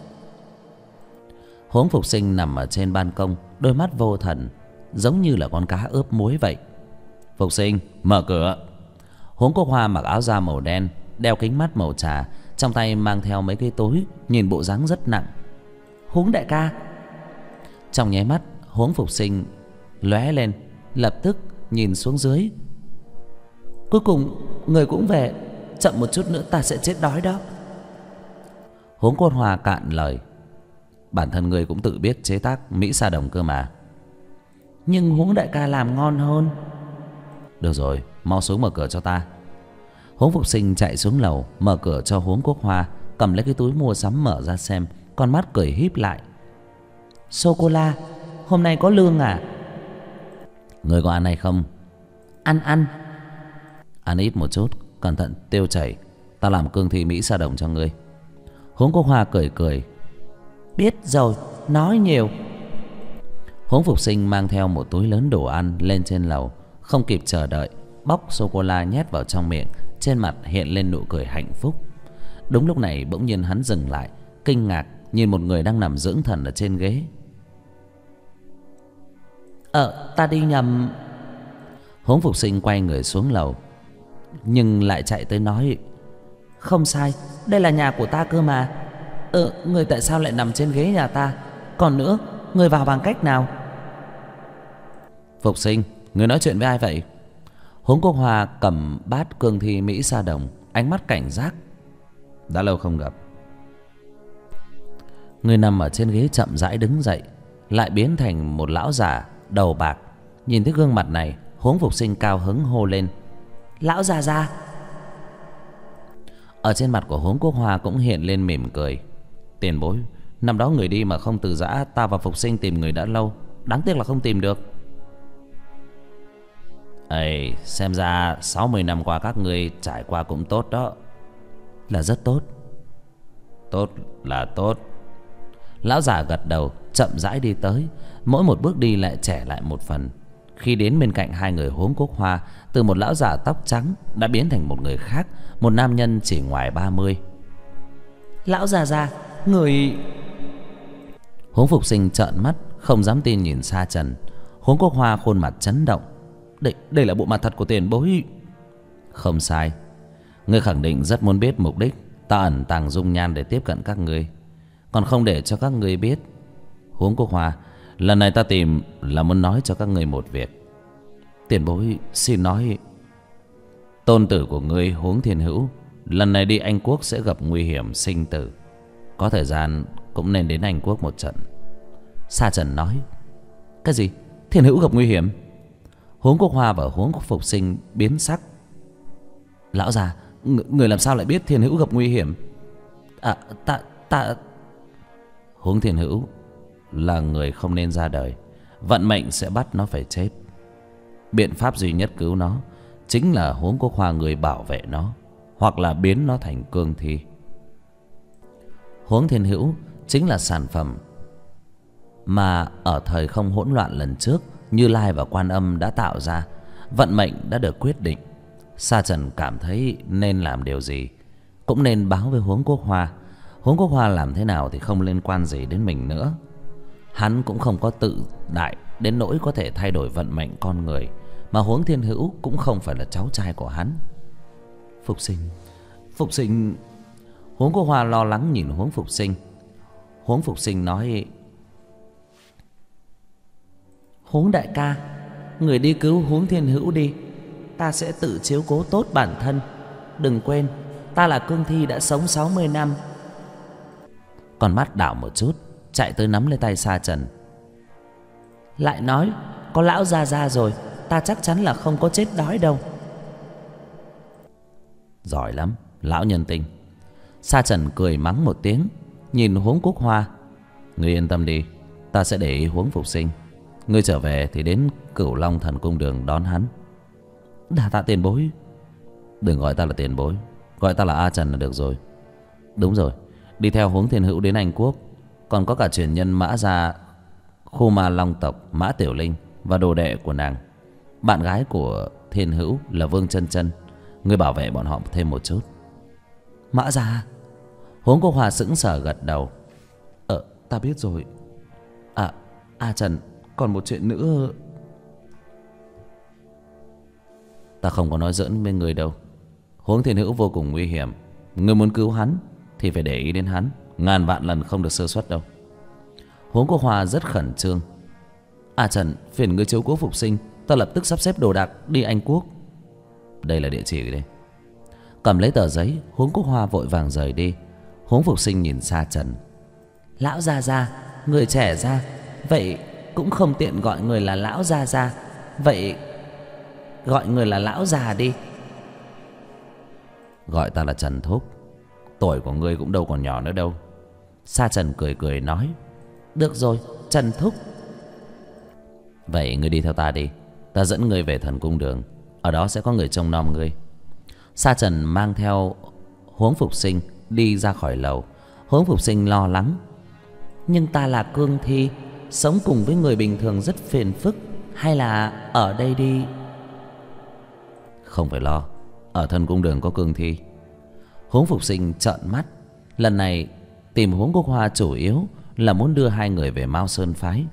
Huống Phục Sinh nằm ở trên ban công, đôi mắt vô thần, giống như là con cá ướp muối vậy. Phục Sinh, mở cửa. Huống Quốc Hoa mặc áo da màu đen, đeo kính mắt màu trà, trong tay mang theo mấy cái túi, nhìn bộ dáng rất nặng. Huống đại ca. Trong nháy mắt, Huống Phục Sinh lóe lên, lập tức nhìn xuống dưới. Cuối cùng người cũng về, chậm một chút nữa ta sẽ chết đói đó. Huống Quốc Hoa cạn lời. Bản thân người cũng tự biết chế tác Mỹ Sa Đồng cơ mà. Nhưng Huống đại ca làm ngon hơn. Được rồi, mau xuống mở cửa cho ta. Huống Phục Sinh chạy xuống lầu, mở cửa cho Huống Quốc Hoa, cầm lấy cái túi mua sắm mở ra xem, con mắt cười híp lại. Sô-cô-la, hôm nay có lương à? Người có ăn hay không? Ăn. Ăn ít một chút, cẩn thận tiêu chảy. Ta làm cương thi Mỹ Sa Đồng cho ngươi. Huống Quốc Hoa cười. Biết rồi, nói nhiều. Huống Phục Sinh mang theo một túi lớn đồ ăn lên trên lầu, không kịp chờ đợi, bóc sô-cô-la nhét vào trong miệng, trên mặt hiện lên nụ cười hạnh phúc. Đúng lúc này bỗng nhiên hắn dừng lại, kinh ngạc nhìn một người đang nằm dưỡng thần ở trên ghế. Ta đi nhầm. Huống Phục Sinh quay người xuống lầu, nhưng lại chạy tới nói. Không sai, đây là nhà của ta cơ mà. Người tại sao lại nằm trên ghế nhà ta? Còn nữa, người vào bằng cách nào? Phục Sinh, người nói chuyện với ai vậy? Huống Quốc Hoa cầm bát cương thi Mỹ Sa Đồng, ánh mắt cảnh giác. Đã lâu không gặp. Người nằm ở trên ghế chậm rãi đứng dậy, lại biến thành một lão già đầu bạc. Nhìn thấy gương mặt này, Huống Phục Sinh cao hứng hô lên. Lão già già. Ở trên mặt của Huống Quốc Hoa cũng hiện lên mỉm cười. Tiền bối, năm đó người đi mà không từ giã, ta và Phục Sinh tìm người đã lâu, đáng tiếc là không tìm được. Xem ra 60 năm qua các ngươi trải qua cũng tốt đó. Là rất tốt. Tốt là tốt. Lão già gật đầu, chậm rãi đi tới, mỗi một bước đi lại trẻ lại một phần. Khi đến bên cạnh hai người Huống Quốc Hoa, từ một lão già tóc trắng đã biến thành một người khác, một nam nhân chỉ ngoài 30. Lão già, người... Huống Phục Sinh trợn mắt, không dám tin nhìn Sa Trần. Huống Quốc Hoa khuôn mặt chấn động. Đây là bộ mặt thật của tiền bối. Không sai. Ngươi khẳng định rất muốn biết mục đích ta ẩn tàng dung nhan để tiếp cận các ngươi, còn không để cho các ngươi biết. Huống Quốc Hoa, lần này ta tìm là muốn nói cho các ngươi một việc. Tiền bối xin nói. Tôn tử của ngươi Huống Thiên Hữu lần này đi Anh Quốc sẽ gặp nguy hiểm sinh tử, có thời gian cũng nên đến Anh Quốc một trận. Sa Trần nói. Cái gì? Thiên Hữu gặp nguy hiểm? Huống Quốc Hoa và Huống Phục Sinh biến sắc. Lão già, người làm sao lại biết Thiên Hữu gặp nguy hiểm? Ta Huống Thiên Hữu là người không nên ra đời, vận mệnh sẽ bắt nó phải chết. Biện pháp duy nhất cứu nó chính là Huống Quốc Hoa người bảo vệ nó, hoặc là biến nó thành cương thi. Huống Thiên Hữu chính là sản phẩm mà ở thời không hỗn loạn lần trước, Như Lai và Quan Âm đã tạo ra. Vận mệnh đã được quyết định. Sa Trần cảm thấy nên làm điều gì cũng nên báo với Huống Quốc Hoa. Huống Quốc Hoa làm thế nào thì không liên quan gì đến mình nữa. Hắn cũng không có tự đại đến nỗi có thể thay đổi vận mệnh con người, mà Huống Thiên Hữu cũng không phải là cháu trai của hắn. Phục sinh. Huống Quốc Hoa lo lắng nhìn Huống Phục Sinh. Huống Phục Sinh nói: Huống đại ca, người đi cứu Huống Thiên Hữu đi, ta sẽ tự chiếu cố tốt bản thân. Đừng quên, ta là cương thi đã sống 60 năm. Con mắt đảo một chút, chạy tới nắm lấy tay Sa Trần. Lại nói, có lão Gia Gia rồi, ta chắc chắn là không có chết đói đâu. Giỏi lắm, lão nhân tinh. Sa Trần cười mắng một tiếng, nhìn Huống Quốc Hoa. Ngươi yên tâm đi, ta sẽ để ý Huống Phục Sinh. Ngươi trở về thì đến Cửu Long Thần Cung Đường đón hắn. Đa tạ tiền bối. Đừng gọi ta là tiền bối, gọi ta là A Trần là được rồi. Đúng rồi, đi theo Huống Thiên Hữu đến Anh Quốc. Còn có cả truyền nhân Mã gia khu ma long tộc Mã Tiểu Linh và đồ đệ của nàng. Bạn gái của Thiên Hữu là Vương Chân Chân. Ngươi bảo vệ bọn họ thêm một chút. Mã gia? Huống Quốc Hoa sững sờ gật đầu. Ta biết rồi. A Trần, còn một chuyện nữa. Ta không có nói giỡn với người đâu. Huống Thiên Hữu vô cùng nguy hiểm. Ngươi muốn cứu hắn thì phải để ý đến hắn, ngàn vạn lần không được sơ suất đâu. Huống Quốc Hoa rất khẩn trương. A Trần, phiền ngươi chiếu cố Phục Sinh, ta lập tức sắp xếp đồ đạc đi Anh Quốc. Đây là địa chỉ đây. Cầm lấy tờ giấy, Huống Quốc Hoa vội vàng rời đi. Huống Phục Sinh nhìn Sa Trần. Lão Gia Gia, người trẻ ra, vậy cũng không tiện gọi người là lão Gia Gia. Vậy gọi người là lão già đi. Gọi ta là Trần Thúc. Tuổi của ngươi cũng đâu còn nhỏ nữa đâu. Sa Trần cười cười nói: Được rồi, Trần Thúc. Vậy ngươi đi theo ta đi, ta dẫn ngươi về Thần Cung Đường. Ở đó sẽ có người trông nom ngươi. Sa Trần mang theo Huống Phục Sinh đi ra khỏi lầu. Huống Phục Sinh lo lắng: Nhưng ta là cương thi, sống cùng với người bình thường rất phiền phức. Hay là ở đây đi? Không phải lo, ở Thần Cung Đường có cương thi. Huống Phục Sinh trợn mắt. Lần này tìm Huống Quốc Hoa chủ yếu là muốn đưa hai người về Mao Sơn phái.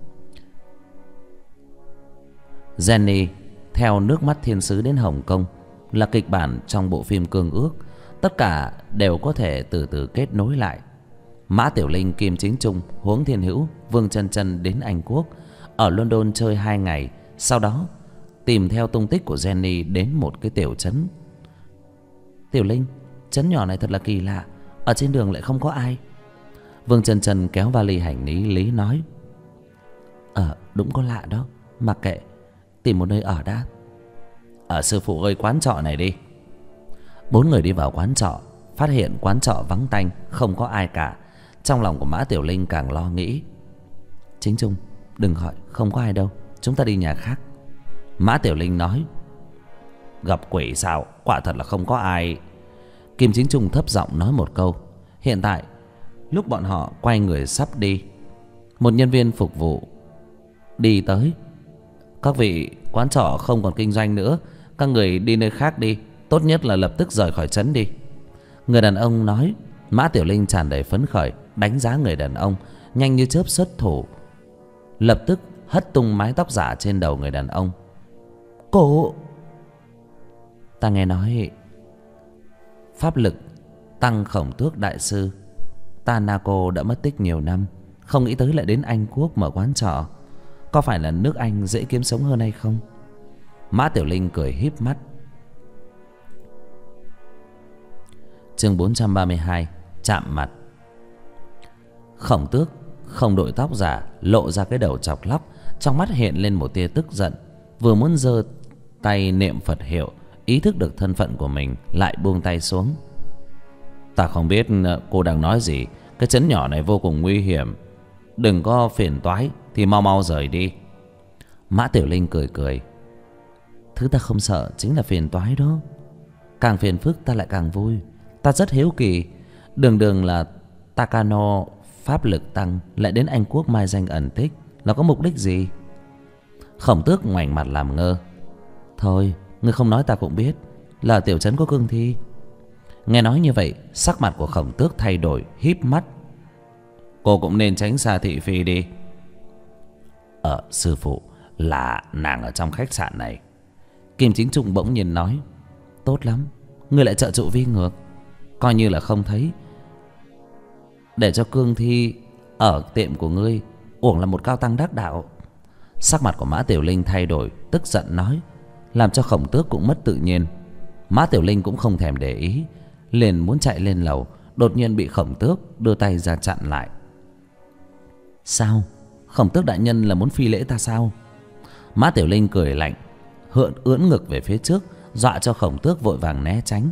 Jenny theo nước mắt thiên sứ đến Hồng Kông là kịch bản trong bộ phim Cương Ước. Tất cả đều có thể từ từ kết nối lại. Mã Tiểu Linh, Kim Chính Trung, Huống Thiên Hữu, Vương Chân Chân đến Anh Quốc, ở London chơi 2 ngày. Sau đó tìm theo tung tích của Jenny đến một cái tiểu trấn. Tiểu Linh, trấn nhỏ này thật là kỳ lạ, ở trên đường lại không có ai. Vương Chân Chân kéo vali hành lý nói: Đúng có lạ đó, mặc kệ, tìm một nơi ở đã. Ở sư phụ ơi, quán trọ này đi. 4 người đi vào quán trọ, phát hiện quán trọ vắng tanh, không có ai cả. Trong lòng của Mã Tiểu Linh càng lo nghĩ. Chính Trung, đừng gọi, không có ai đâu, chúng ta đi nhà khác. Mã Tiểu Linh nói: Gặp quỷ sao, quả thật là không có ai. Kim Chính Trung thấp giọng nói một câu. Hiện tại lúc bọn họ quay người sắp đi, một nhân viên phục vụ đi tới: Các vị, quán trọ không còn kinh doanh nữa, các người đi nơi khác đi, tốt nhất là lập tức rời khỏi trấn đi. Người đàn ông nói. Mã Tiểu Linh tràn đầy phấn khởi đánh giá người đàn ông, nhanh như chớp xuất thủ, lập tức hất tung mái tóc giả trên đầu người đàn ông. Cô, ta nghe nói pháp lực Tăng Khổng Tước đại sư Tanako đã mất tích nhiều năm, không nghĩ tới lại đến Anh Quốc mở quán trọ. Có phải là nước Anh dễ kiếm sống hơn hay không? Mã Tiểu Linh cười híp mắt. Chương 432 chạm mặt. Khổng Tước không đội tóc giả, lộ ra cái đầu chọc lóc, trong mắt hiện lên một tia tức giận. Vừa muốn giơ tay niệm Phật hiệu, ý thức được thân phận của mình lại buông tay xuống. Ta không biết cô đang nói gì. Cái trấn nhỏ này vô cùng nguy hiểm, đừng có phiền toái thì mau mau rời đi. Mã Tiểu Linh cười cười. Thứ ta không sợ chính là phiền toái đó. Càng phiền phức ta lại càng vui. Ta rất hiếu kỳ, đường đường là Takano pháp lực tăng lại đến Anh quốc mai danh ẩn tích là có mục đích gì? Khổng Tước ngoảnh mặt làm ngơ. Thôi, ngươi không nói ta cũng biết, là tiểu trấn có cương thi. Nghe nói như vậy, sắc mặt của Khổng Tước thay đổi, híp mắt. Cô cũng nên tránh xa thị phi đi. Sư phụ, là nàng ở trong khách sạn này. Kim Chính Trung bỗng nhiên nói. Tốt lắm, ngươi lại trợ trụ vi ngược, coi như là không thấy. Để cho cương thi ở tiệm của ngươi, uổng là một cao tăng đắc đạo. Sắc mặt của Mã Tiểu Linh thay đổi, tức giận nói, làm cho Khổng Tước cũng mất tự nhiên. Mã Tiểu Linh cũng không thèm để ý, liền muốn chạy lên lầu, đột nhiên bị Khổng Tước đưa tay ra chặn lại. Sao? Khổng Tước đại nhân là muốn phi lễ ta sao? Mã Tiểu Linh cười lạnh, ưỡn ngực về phía trước, dọa cho Khổng Tước vội vàng né tránh.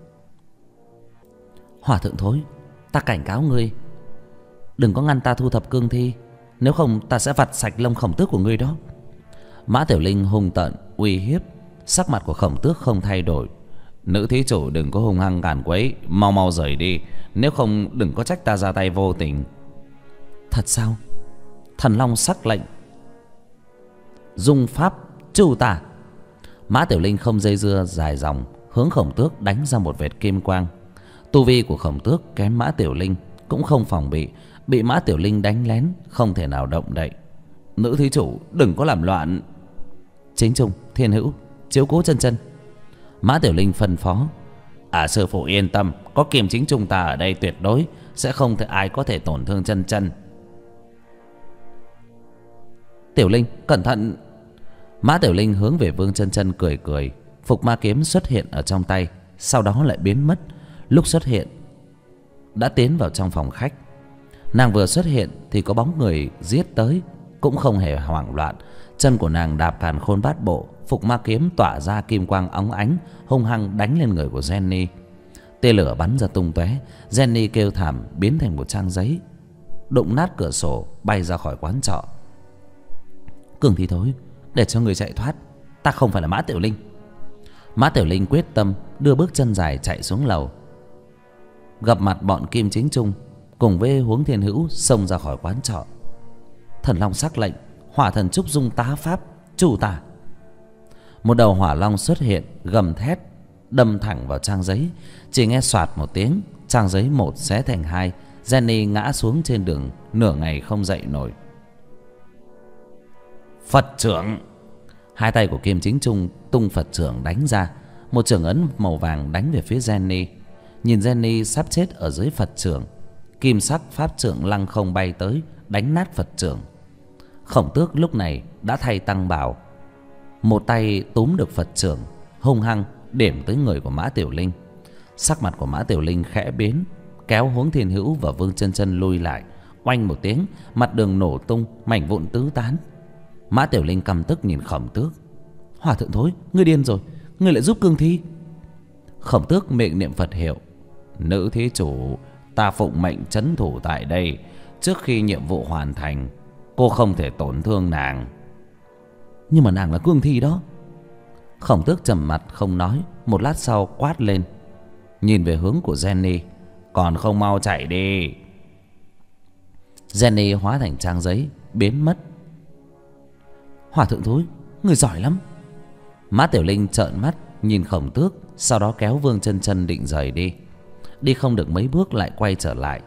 Hòa thượng thối, ta cảnh cáo ngươi, đừng có ngăn ta thu thập cương thi, nếu không ta sẽ vặt sạch lông Khổng Tước của ngươi đó. Mã Tiểu Linh hung tợn uy hiếp. Sắc mặt của Khổng Tước không thay đổi. Nữ thí chủ đừng có hung hăng càn quấy, mau mau rời đi, nếu không đừng có trách ta ra tay vô tình. Thật sao? Thần Long sắc lệnh, dung pháp trừ tà. Mã Tiểu Linh không dây dưa dài dòng, hướng Khổng Tước đánh ra một vệt kim quang. Tu vi của Khổng Tước kém Mã Tiểu Linh, cũng không phòng bị Mã Tiểu Linh đánh lén, không thể nào động đậy. Nữ thí chủ đừng có làm loạn. Chính Trung, Thiên Hữu, chiếu cố chân chân. Mã Tiểu Linh phân phó. Sư phụ yên tâm, có Kim Chính Trung ta ở đây, tuyệt đối sẽ không thể ai có thể tổn thương chân chân. Tiểu Linh, cẩn thận. Mã Tiểu Linh hướng về Vương Chân Chân cười cười. Phục ma kiếm xuất hiện ở trong tay, sau đó lại biến mất. Lúc xuất hiện đã tiến vào trong phòng khách. Nàng vừa xuất hiện thì có bóng người giết tới, cũng không hề hoảng loạn. Chân của nàng đạp càn khôn bát bộ, phục ma kiếm tỏa ra kim quang óng ánh, hung hăng đánh lên người của Jenny. Tia lửa bắn ra tung tóe, Jenny kêu thảm biến thành một trang giấy, đụng nát cửa sổ bay ra khỏi quán trọ. Cường thi thối, để cho người chạy thoát, ta không phải là Mã Tiểu Linh. Mã Tiểu Linh quyết tâm đưa bước chân dài chạy xuống lầu, gặp mặt bọn Kim Chính Trung cùng với Huống Thiên Hữu xông ra khỏi quán trọ. Thần Long sắc lệnh, hỏa thần trúc dung tá pháp trừ tà. Một đầu hỏa long xuất hiện, gầm thét đâm thẳng vào trang giấy. Chỉ nghe xoạt một tiếng, trang giấy một xé thành hai. Jenny ngã xuống trên đường, nửa ngày không dậy nổi. Phật trưởng. Hai tay của Kim Chính Trung tung Phật trưởng đánh ra, một trưởng ấn màu vàng đánh về phía Jenny. Nhìn Jenny sắp chết ở dưới Phật trưởng, kim sắc pháp trưởng lăng không bay tới, đánh nát Phật trưởng. Khổng Tước lúc này đã thay tăng bào, một tay túm được Phật trưởng, hung hăng điểm tới người của Mã Tiểu Linh. Sắc mặt của Mã Tiểu Linh khẽ biến, kéo Huống Thiên Hữu và Vương Chân Chân lui lại. Oanh một tiếng, mặt đường nổ tung, mảnh vụn tứ tán. Mã Tiểu Linh căm tức nhìn Khổng Tước. Hòa thượng thối, ngươi điên rồi, ngươi lại giúp cương thi. Khổng Tước miệng niệm Phật hiệu. Nữ thí chủ, ta phụng mệnh trấn thủ tại đây, trước khi nhiệm vụ hoàn thành, cô không thể tổn thương nàng. Nhưng mà nàng là cương thi đó. Khổng Tước trầm mặt không nói, một lát sau quát lên, nhìn về hướng của Jenny. Còn không mau chạy đi. Jenny hóa thành trang giấy biến mất. Hòa thượng thối, người giỏi lắm. Mã Tiểu Linh trợn mắt nhìn Khổng Tước, sau đó kéo Vương Chân Chân định rời đi. Đi không được mấy bước lại quay trở lại.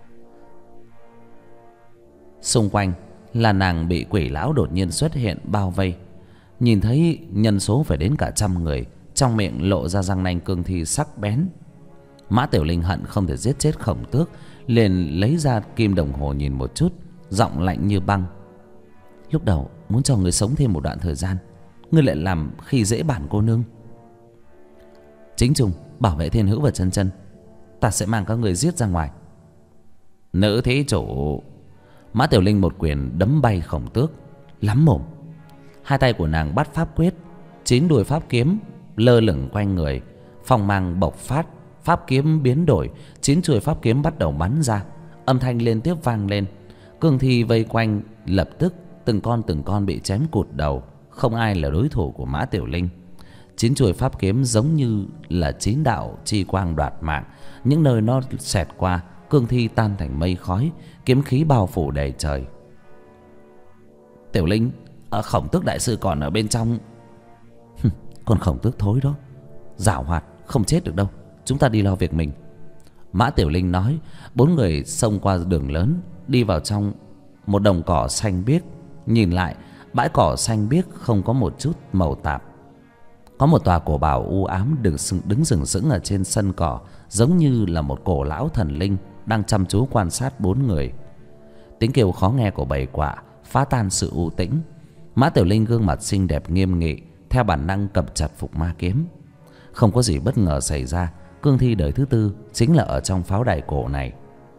Xung quanh là nàng bị quỷ lão đột nhiên xuất hiện bao vây. Nhìn thấy nhân số phải đến cả 100 người, trong miệng lộ ra răng nanh cương thi sắc bén. Mã Tiểu Linh hận không thể giết chết Khổng Tước, liền lấy ra kim đồng hồ nhìn một chút, giọng lạnh như băng. Lúc đầu muốn cho người sống thêm một đoạn thời gian, ngươi lại làm khi dễ bản cô nương. Chính Trung, bảo vệ Thiên Hữu và Chân Chân, ta sẽ mang các người giết ra ngoài. Nữ thí chủ. Mã Tiểu Linh một quyền đấm bay Khổng Tước. Lắm mồm. Hai tay của nàng bắt pháp quyết, 9 đuôi pháp kiếm lơ lửng quanh người, phong mang bộc phát, pháp kiếm biến đổi, 9 chuôi pháp kiếm bắt đầu bắn ra, âm thanh liên tiếp vang lên. Cương thi vây quanh lập tức từng con bị chém cụt đầu, không ai là đối thủ của Mã Tiểu Linh. 9 chuôi pháp kiếm giống như là 9 đạo chi quang đoạt mạng, những nơi nó xẹt qua cương thi tan thành mây khói, kiếm khí bao phủ đầy trời. Tiểu Linh, Khổng Tước đại sư còn ở bên trong. Con Khổng Tước thối đó, giảo hoạt, không chết được đâu. Chúng ta đi lo việc mình. Mã Tiểu Linh nói. Bốn người xông qua đường lớn, đi vào trong một đồng cỏ xanh biếc. Nhìn lại, bãi cỏ xanh biếc không có một chút màu tạp. Có một tòa cổ bảo u ám đứng sừng sững ở trên sân cỏ, giống như là một cổ lão thần linh đang chăm chú quan sát bốn người. Tiếng kêu khó nghe của bầy quạ phá tan sự u tĩnh. Mã Tiểu Linh gương mặt xinh đẹp nghiêm nghị, theo bản năng cầm chặt phục ma kiếm. Không có gì bất ngờ xảy ra, cương thi đời thứ tư chính là ở trong pháo đài cổ này.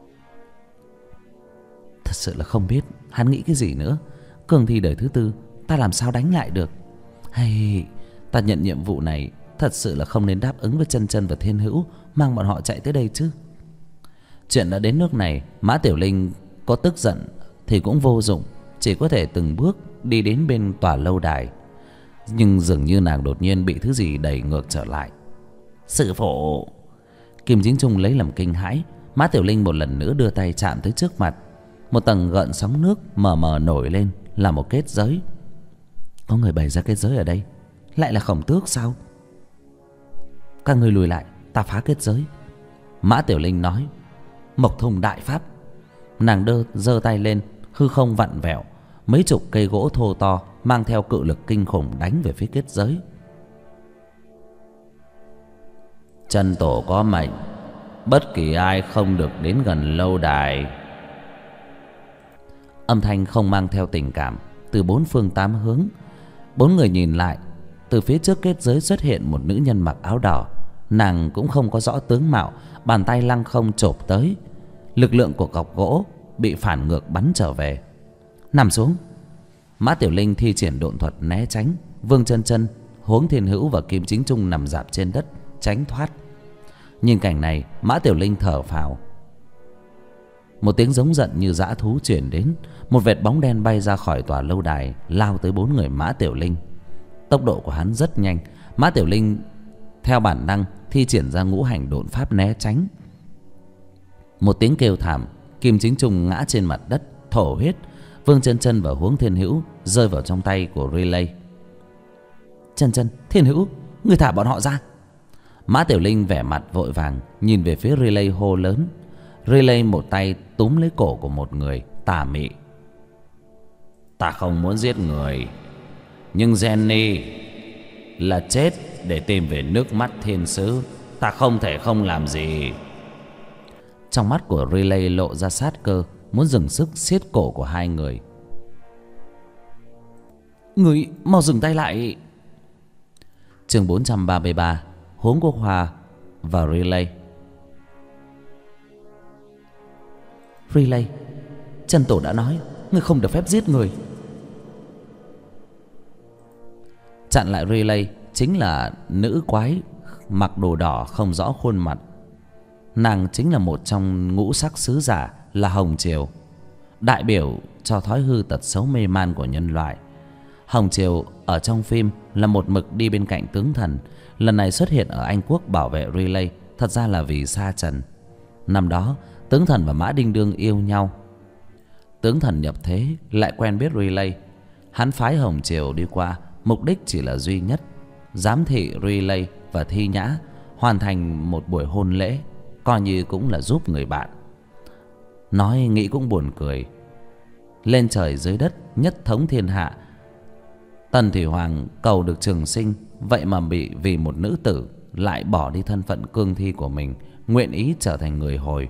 Thật sự là không biết hắn nghĩ cái gì nữa. Cương thi đời thứ tư, ta làm sao đánh lại được? Hay ta nhận nhiệm vụ này thật sự là không nên đáp ứng với Chân Chân và Thiên Hữu, mang bọn họ chạy tới đây chứ? Chuyện đã đến nước này, Mã Tiểu Linh có tức giận thì cũng vô dụng, chỉ có thể từng bước đi đến bên tòa lâu đài. Nhưng dường như nàng đột nhiên bị thứ gì đẩy ngược trở lại. Sư phụ! Kim Chính Trung lấy làm kinh hãi. Mã Tiểu Linh một lần nữa đưa tay chạm tới trước mặt. Một tầng gợn sóng nước mờ mờ nổi lên, là một kết giới. Có người bày ra kết giới ở đây, lại là Khổng Tước sao? Các ngươi lùi lại, ta phá kết giới. Mã Tiểu Linh nói. Mộc Thùng đại pháp. Nàng giơ tay lên, hư không vặn vẹo, mấy chục cây gỗ thô to mang theo cự lực kinh khủng đánh về phía kết giới. Chân tổ có mệnh, bất kỳ ai không được đến gần lâu đài. Âm thanh không mang theo tình cảm, từ bốn phương tám hướng. Bốn người nhìn lại, từ phía trước kết giới xuất hiện một nữ nhân mặc áo đỏ. Nàng cũng không có rõ tướng mạo, bàn tay lăng không chộp tới. Lực lượng của cọc gỗ bị phản ngược bắn trở về. Nằm xuống. Mã Tiểu Linh thi triển độn thuật né tránh. Vương Chân Chân, Huống Thiên Hữu và Kim Chính Trung nằm rạp trên đất tránh thoát. Nhìn cảnh này, Mã Tiểu Linh thở phào. Một tiếng giống giận như dã thú truyền đến. Một vệt bóng đen bay ra khỏi tòa lâu đài, lao tới bốn người Mã Tiểu Linh. Tốc độ của hắn rất nhanh. Mã Tiểu Linh theo bản năng thi triển ra ngũ hành độn pháp né tránh. Một tiếng kêu thảm, Kim Chính Trung ngã trên mặt đất thổ huyết. Vương Chân Chân và Huống Thiên Hữu rơi vào trong tay của Relay. Chân Chân, Thiên Hữu, người thả bọn họ ra. Mã Tiểu Linh vẻ mặt vội vàng nhìn về phía Relay hô lớn. Relay một tay túm lấy cổ của một người tà mị. Ta không muốn giết người, nhưng Jenny là chết để tìm về nước mắt thiên sứ, ta không thể không làm gì. Trong mắt của Relay lộ ra sát cơ, muốn dừng sức siết cổ của hai người. Người mau dừng tay lại. Chương 433, Huống Quốc Hoa và Relay. Relay, Chân tổ đã nói ngươi không được phép giết người. Chặn lại Relay chính là nữ quái mặc đồ đỏ không rõ khuôn mặt. Nàng chính là một trong ngũ sắc sứ giả, là Hồng Triều, đại biểu cho thói hư tật xấu mê man của nhân loại. Hồng Triều ở trong phim là một mực đi bên cạnh tướng thần, lần này xuất hiện ở Anh Quốc bảo vệ Relay thật ra là vì sa trần. Năm đó tướng thần và Mã Đinh Đương yêu nhau. Tướng thần nhập thế lại quen biết Relay. Hắn phái Hồng Triều đi qua, mục đích chỉ là duy nhất, giám thị Relay và Thi Nhã hoàn thành một buổi hôn lễ, coi như cũng là giúp người bạn. Nói nghĩ cũng buồn cười. Lên trời dưới đất, nhất thống thiên hạ. Tần Thủy Hoàng cầu được trường sinh, vậy mà vì một nữ tử lại bỏ đi thân phận cương thi của mình, nguyện ý trở thành người hồi.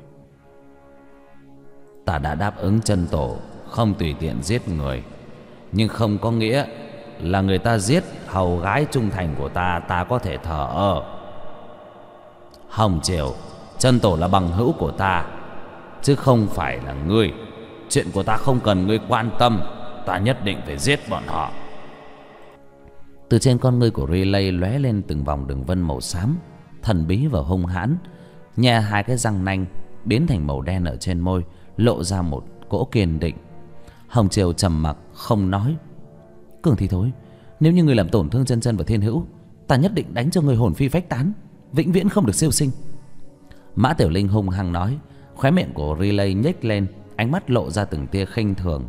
Ta đã đáp ứng chân tổ không tùy tiện giết người, nhưng không có nghĩa là người ta giết hầu gái trung thành của ta, ta có thể thờ ơ. Hồng Triều, chân tổ là bằng hữu của ta, chứ không phải là ngươi. Chuyện của ta không cần ngươi quan tâm, ta nhất định phải giết bọn họ. Từ trên con ngươi của Relay lóe lên từng vòng đường vân màu xám, thần bí và hung hãn. Nhè hai cái răng nanh biến thành màu đen ở trên môi, lộ ra một cỗ kiên định. Hồng Triều trầm mặc không nói. Cường thì thôi, nếu như ngươi làm tổn thương Chân Chân và Thiên Hữu, ta nhất định đánh cho ngươi hồn phi phách tán, vĩnh viễn không được siêu sinh. Mã Tiểu Linh hung hăng nói. Khóe miệng của Relay nhếch lên, ánh mắt lộ ra từng tia khinh thường.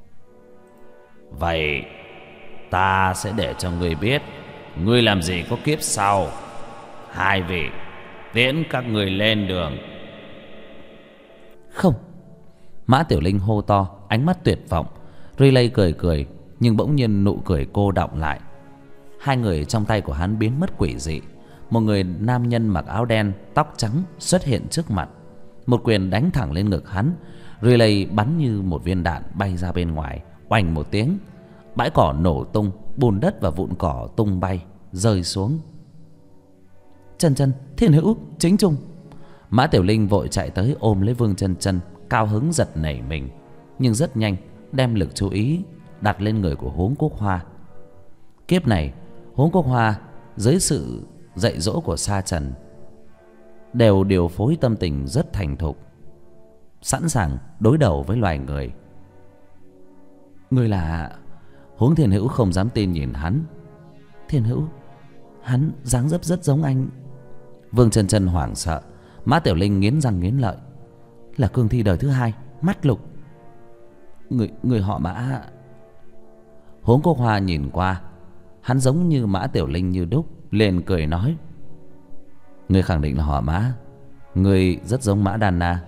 Vậy ta sẽ để cho ngươi biết ngươi làm gì có kiếp sau. Hai vị, tiễn các ngươi lên đường. Không. Mã Tiểu Linh hô to, ánh mắt tuyệt vọng. Relay cười cười, nhưng bỗng nhiên nụ cười cô đọng lại. Hai người trong tay của hắn biến mất quỷ dị. Một người nam nhân mặc áo đen, tóc trắng xuất hiện trước mặt. Một quyền đánh thẳng lên ngực hắn. Relay bắn như một viên đạn bay ra bên ngoài. Oành một tiếng, bãi cỏ nổ tung, bùn đất và vụn cỏ tung bay rơi xuống. Chân Chân, Thiên Hữu, Chính Trung. Mã Tiểu Linh vội chạy tới ôm lấy Vương Chân Chân, cao hứng giật nảy mình, nhưng rất nhanh đem lực chú ý đặt lên người của Huống Quốc Hoa. Kiếp này Huống Quốc Hoa dưới sự dạy dỗ của Sa Trần đều điều phối tâm tình rất thành thục, sẵn sàng đối đầu với loài người. Ngươi là... Huống Thiên Hữu không dám tin nhìn hắn. Thiên Hữu, hắn dáng dấp rất giống anh. Vương Chân Chân hoảng sợ. Mã Tiểu Linh nghiến răng nghiến lợi. Là cương thi đời thứ hai, Mắt Lục. Người họ Mã. Huống Quốc Hoa nhìn qua, hắn giống như Mã Tiểu Linh như đúc, liền cười nói: Ngươi khẳng định là họ Mã. Ngươi rất giống Mã Đan Na.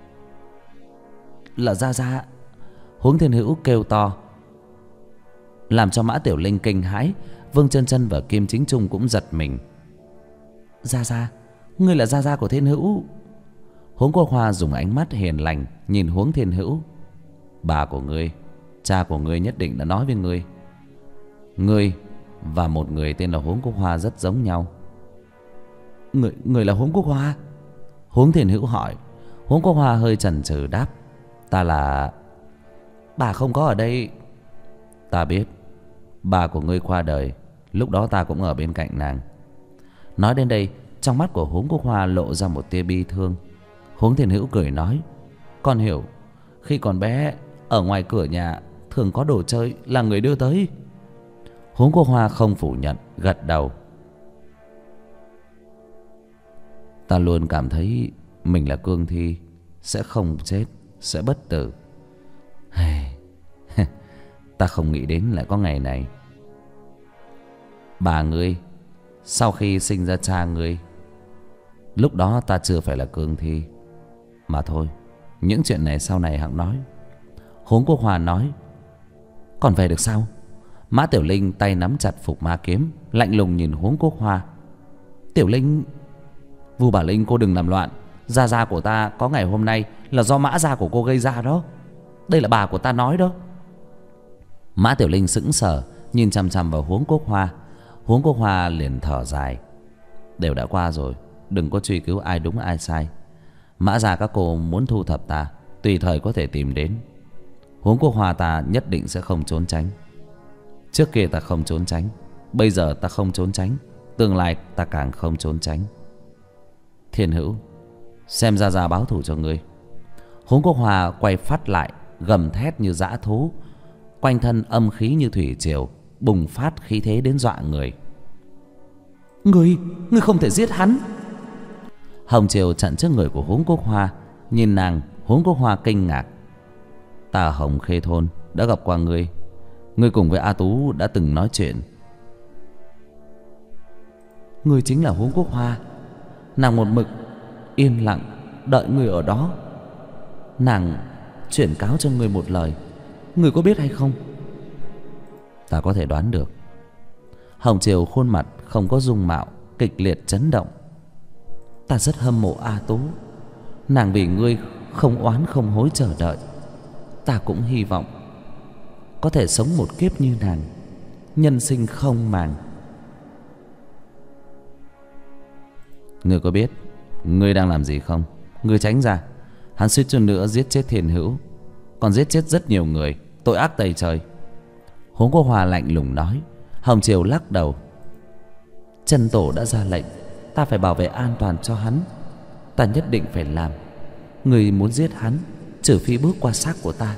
Là Gia Gia. Huống Thiên Hữu kêu to, làm cho Mã Tiểu Linh kinh hãi. Vương Chân Chân và Kim Chính Trung cũng giật mình. Gia Gia, ngươi là Gia Gia của Thiên Hữu. Huống Quốc Hoa dùng ánh mắt hiền lành nhìn Huống Thiên Hữu. Bà của ngươi, cha của ngươi nhất định đã nói với ngươi. Ngươi và một người tên là Huống Quốc Hoa rất giống nhau. Người là Huống Quốc Hoa? Huống Thiên Hữu hỏi. Huống Quốc Hoa hơi chần chừ đáp: Ta là... Bà không có ở đây. Ta biết. Bà của ngươi qua đời, lúc đó ta cũng ở bên cạnh nàng. Nói đến đây, trong mắt của Huống Quốc Hoa lộ ra một tia bi thương. Huống Thiên Hữu cười nói: Con hiểu. Khi còn bé, ở ngoài cửa nhà thường có đồ chơi là người đưa tới. Huống Quốc Hoa không phủ nhận, gật đầu. Ta luôn cảm thấy mình là cương thi, sẽ không chết, sẽ bất tử. Ta không nghĩ đến lại có ngày này. Bà ngươi sau khi sinh ra cha ngươi, lúc đó ta chưa phải là cương thi. Mà thôi, những chuyện này sau này hẵng nói. Huống Quốc Hoa nói: Còn về được sao? Mã Tiểu Linh tay nắm chặt Phục Ma Kiếm, lạnh lùng nhìn Huống Quốc Hoa. Tiểu Linh... Vu Bảo Linh, cô đừng làm loạn. Gia gia của ta có ngày hôm nay là do Mã gia của cô gây ra đó. Đây là bà của ta nói đó. Mã Tiểu Linh sững sờ nhìn chằm chằm vào Huống Quốc Hoa. Huống Quốc Hoa liền thở dài: Đều đã qua rồi, đừng có truy cứu ai đúng ai sai. Mã gia các cô muốn thu thập ta, tùy thời có thể tìm đến. Huống Quốc Hoa ta nhất định sẽ không trốn tránh. Trước kia ta không trốn tránh, bây giờ ta không trốn tránh, tương lai ta càng không trốn tránh. Thiên Hữu, xem Gia Gia báo thù cho ngươi. Huống Quốc Hoa quay phát lại, gầm thét như dã thú, quanh thân âm khí như thủy triều, bùng phát khí thế đến dọa người. Ngươi không thể giết hắn. Hồng Triều chặn trước người của Huống Quốc Hoa, nhìn nàng. Huống Quốc Hoa kinh ngạc: Ta ở Hồng Khê Thôn đã gặp qua ngươi. Ngươi cùng với A Tú đã từng nói chuyện. Ngươi chính là Huống Quốc Hoa. Nàng một mực yên lặng đợi ngươi ở đó. Nàng chuyển cáo cho ngươi một lời, ngươi có biết hay không? Ta có thể đoán được. Hồng Triều khuôn mặt không có dung mạo, kịch liệt chấn động. Ta rất hâm mộ A Tú. Nàng vì ngươi không oán không hối chờ đợi. Ta cũng hy vọng có thể sống một kiếp như nàng, nhân sinh không màng. Ngươi có biết ngươi đang làm gì không? Ngươi tránh ra. Hắn suýt chút nữa giết chết Thiên Hữu, còn giết chết rất nhiều người, tội ác tày trời. Huống Quốc Hoa lạnh lùng nói. Hồng Triều lắc đầu: Chân tổ đã ra lệnh, ta phải bảo vệ an toàn cho hắn. Ta nhất định phải làm. Người muốn giết hắn, trừ phi bước qua xác của ta.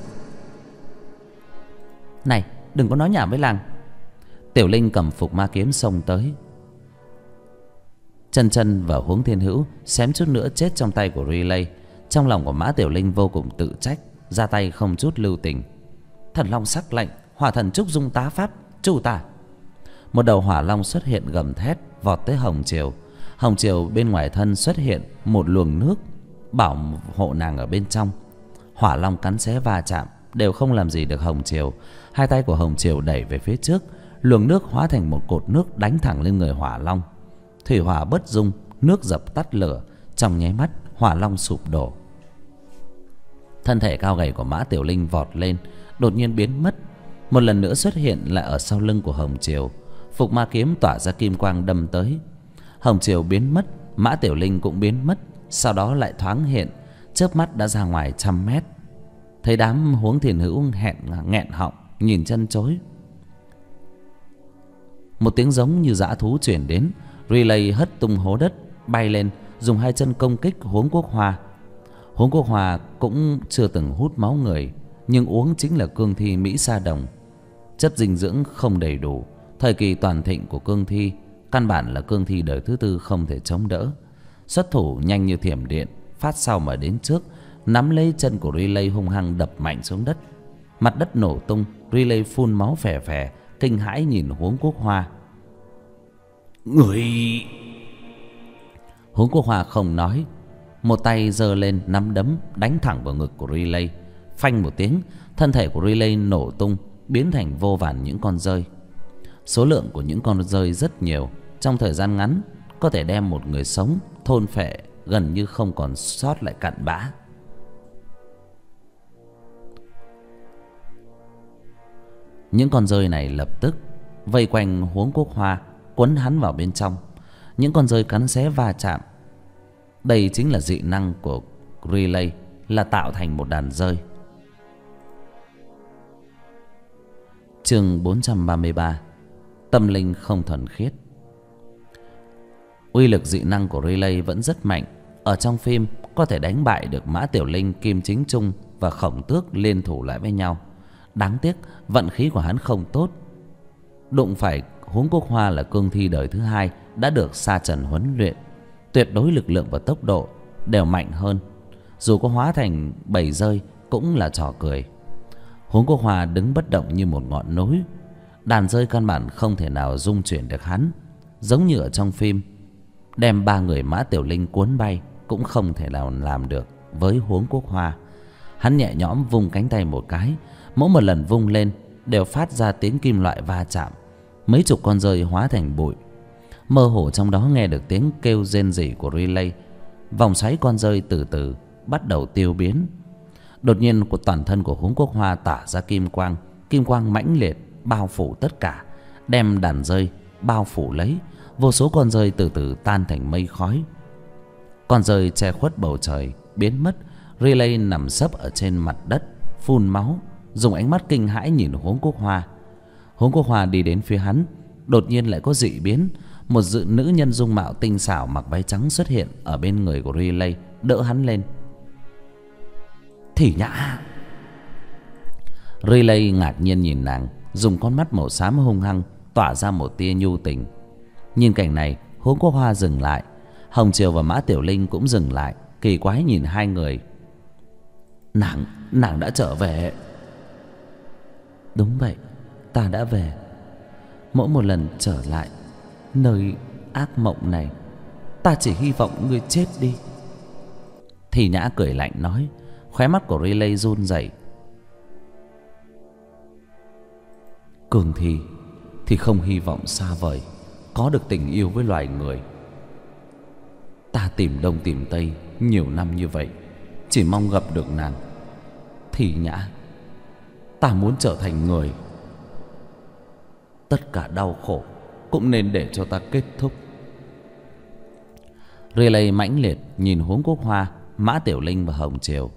Này, đừng có nói nhảm với làng. Tiểu Linh cầm Phục Ma Kiếm xông tới. Chân Chân và Huống Thiên Hữu xém chút nữa chết trong tay của Relay. Trong lòng của Mã Tiểu Linh vô cùng tự trách, ra tay không chút lưu tình. Thần long sắc lệnh, hỏa thần trúc dung tá pháp, chu ta. Một đầu hỏa long xuất hiện gầm thét, vọt tới Hồng Triều. Hồng Triều bên ngoài thân xuất hiện một luồng nước bảo hộ nàng ở bên trong. Hỏa long cắn xé va chạm đều không làm gì được Hồng Triều. Hai tay của Hồng Triều đẩy về phía trước, luồng nước hóa thành một cột nước đánh thẳng lên người hỏa long. Thủy hỏa bất dung, nước dập tắt lửa. Trong nháy mắt, hỏa long sụp đổ. Thân thể cao gầy của Mã Tiểu Linh vọt lên, đột nhiên biến mất. Một lần nữa xuất hiện lại ở sau lưng của Hồng Triều. Phục ma kiếm tỏa ra kim quang đâm tới. Hồng Triều biến mất, Mã Tiểu Linh cũng biến mất, sau đó lại thoáng hiện, chớp mắt đã ra ngoài 100 mét. Thấy đám Huống Thiền Hữu nghẹn họng, nhìn chân chối. Một tiếng giống như dã thú truyền đến. Relay hất tung hố đất, bay lên, dùng hai chân công kích Huống Quốc Hoa. Huống Quốc Hoa cũng chưa từng hút máu người, nhưng uống chính là cương thi Mỹ Sa Đồng. Chất dinh dưỡng không đầy đủ. Thời kỳ toàn thịnh của cương thi, căn bản là cương thi đời thứ tư không thể chống đỡ. Xuất thủ nhanh như thiểm điện, phát sau mà đến trước, nắm lấy chân của Relay hung hăng đập mạnh xuống đất. Mặt đất nổ tung, Relay phun máu phè phè, kinh hãi nhìn Huống Quốc Hoa. Người... Huống Quốc Hoa không nói, một tay giơ lên nắm đấm đánh thẳng vào ngực của Relay. Phanh một tiếng, thân thể của Relay nổ tung, biến thành vô vàn những con dơi. Số lượng của những con dơi rất nhiều, trong thời gian ngắn có thể đem một người sống thôn phệ gần như không còn sót lại cặn bã. Những con dơi này lập tức vây quanh Huống Quốc Hoa, quấn hắn vào bên trong. Những con dơi cắn xé va chạm. Đây chính là dị năng của Relay, là tạo thành một đàn dơi. Chương 433. Tâm linh không thuần khiết. Uy lực dị năng của Relay vẫn rất mạnh. Ở trong phim có thể đánh bại được Mã Tiểu Linh, Kim Chính Trung và Khổng Tước liên thủ lại với nhau. Đáng tiếc vận khí của hắn không tốt, đụng phải Huống Quốc Hoa là cương thi đời thứ hai, đã được Sa Trần huấn luyện, tuyệt đối lực lượng và tốc độ đều mạnh hơn. Dù có hóa thành bầy dơi cũng là trò cười. Huống Quốc Hoa đứng bất động như một ngọn núi. Đàn dơi căn bản không thể nào dung chuyển được hắn. Giống như ở trong phim, đem 3 người Mã Tiểu Linh cuốn bay cũng không thể nào làm được với Huống Quốc Hoa. Hắn nhẹ nhõm vung cánh tay một cái, mỗi một lần vung lên đều phát ra tiếng kim loại va chạm. Mấy chục con dơi hóa thành bụi. Mơ hồ trong đó nghe được tiếng kêu rên rỉ của Relay. Vòng xoáy con dơi từ từ bắt đầu tiêu biến. Đột nhiên của toàn thân của Huống Quốc Hoa tỏa ra kim quang. Kim quang mãnh liệt bao phủ tất cả, đem đàn dơi bao phủ lấy. Vô số con dơi từ từ tan thành mây khói. Con dơi che khuất bầu trời biến mất. Relay nằm sấp ở trên mặt đất, phun máu, dùng ánh mắt kinh hãi nhìn Huống Quốc Hoa. Huống Quốc Hoa đi đến phía hắn, đột nhiên lại có dị biến. Một nữ nhân dung mạo tinh xảo mặc váy trắng xuất hiện ở bên người của Relay, đỡ hắn lên. Thị Nhã. Relay ngạc nhiên nhìn nàng, dùng con mắt màu xám hung hăng tỏa ra một tia nhu tình. Nhìn cảnh này, Huống Quốc Hoa dừng lại. Hồng Triều và Mã Tiểu Linh cũng dừng lại, kỳ quái nhìn hai người. Nàng đã trở về. Đúng vậy, ta đã về. Mỗi một lần trở lại nơi ác mộng này, ta chỉ hy vọng ngươi chết đi. Thị Nhã cười lạnh nói. Khóe mắt của Relay run rẩy. Cường thì không hy vọng xa vời có được tình yêu với loài người. Ta tìm đông tìm tây nhiều năm như vậy, chỉ mong gặp được nàng. Thị Nhã, ta muốn trở thành người. Tất cả đau khổ cũng nên để cho ta kết thúc. Relay mãnh liệt nhìn Huống Quốc Hoa, Mã Tiểu Linh và Hồng Triều.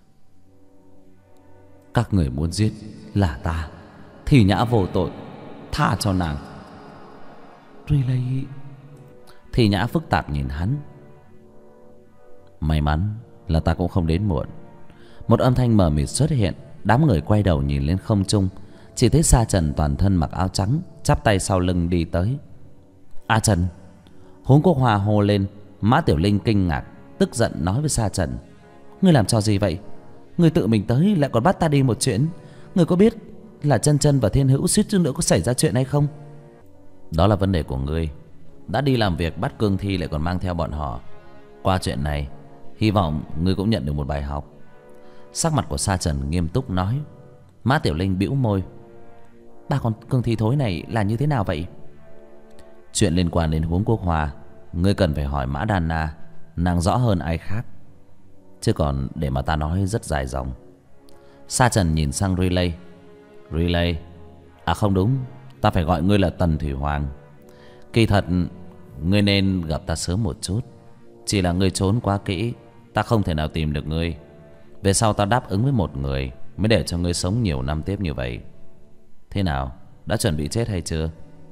Các người muốn giết là ta. Thị Nhã vô tội, tha cho nàng. Relay. Thị Nhã phức tạp nhìn hắn. May mắn là ta cũng không đến muộn. Một âm thanh mờ mịt xuất hiện. Đám người quay đầu nhìn lên không trung, chỉ thấy Sa Trần toàn thân mặc áo trắng, chắp tay sau lưng đi tới. A Trần. Huống Quốc Hoa hô lên. Mã Tiểu Linh kinh ngạc, tức giận nói với Sa Trần. Ngươi làm trò gì vậy? Ngươi tự mình tới lại còn bắt ta đi một chuyến. Ngươi có biết là Chân Chân và Thiên Hữu suýt chút nữa có xảy ra chuyện hay không? Đó là vấn đề của ngươi. Đã đi làm việc bắt cương thi lại còn mang theo bọn họ. Qua chuyện này, hy vọng ngươi cũng nhận được một bài học. Sắc mặt của Sa Trần nghiêm túc nói. Mã Tiểu Linh bĩu môi. Ba con cương thi thối này là như thế nào vậy? Chuyện liên quan đến Huống Quốc Hoa, ngươi cần phải hỏi Mã Đan Na, nàng rõ hơn ai khác. Chứ còn để mà ta nói rất dài dòng. Sa Trần nhìn sang Riley. Riley, à không đúng, ta phải gọi ngươi là Tần Thủy Hoàng. Kỳ thật ngươi nên gặp ta sớm một chút. Chỉ là ngươi trốn quá kỹ, ta không thể nào tìm được ngươi. Về sau ta đáp ứng với một người mới để cho ngươi sống nhiều năm tiếp như vậy. Thế nào, đã chuẩn bị chết hay chưa?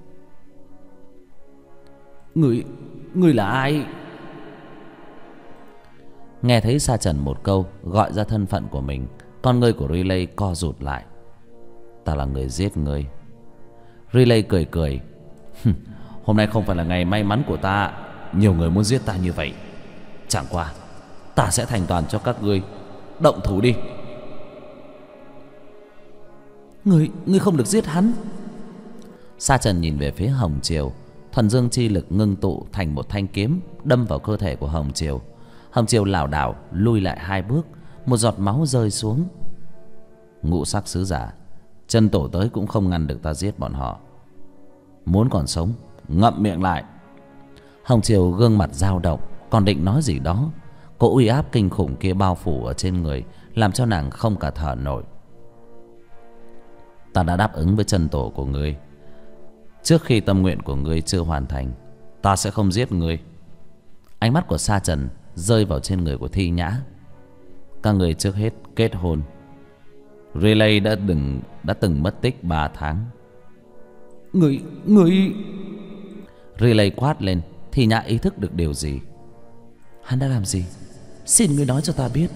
Ngươi là ai? Nghe thấy Sa Trần một câu gọi ra thân phận của mình, con ngươi của Riley co rụt lại. Ta là người giết ngươi. Riley cười cười. Hôm nay không phải là ngày may mắn của ta. Nhiều người muốn giết ta như vậy. Chẳng qua ta sẽ thành toàn cho các ngươi. Động thủ đi. Ngươi không được giết hắn. Sa Trần nhìn về phía Hồng Triều. Thuần dương chi lực ngưng tụ thành một thanh kiếm đâm vào cơ thể của Hồng Triều. Hồng Triều lảo đảo lui lại 2 bước, một giọt máu rơi xuống. Ngũ sắc sứ giả, chân tổ tới cũng không ngăn được ta giết bọn họ. Muốn còn sống, ngậm miệng lại. Hồng Triều gương mặt dao động, còn định nói gì đó. Cỗ uy áp kinh khủng kia bao phủ ở trên người, làm cho nàng không cả thở nổi. Ta đã đáp ứng với chân tổ của ngươi. Trước khi tâm nguyện của ngươi chưa hoàn thành, ta sẽ không giết ngươi. Ánh mắt của Sa Trần rơi vào trên người của Thi Nhã. Các người trước hết kết hôn. Riley đã từng mất tích 3 tháng. Người Riley quát lên. Thi Nhã ý thức được điều gì. Hắn đã làm gì? Xin ngươi nói cho ta biết.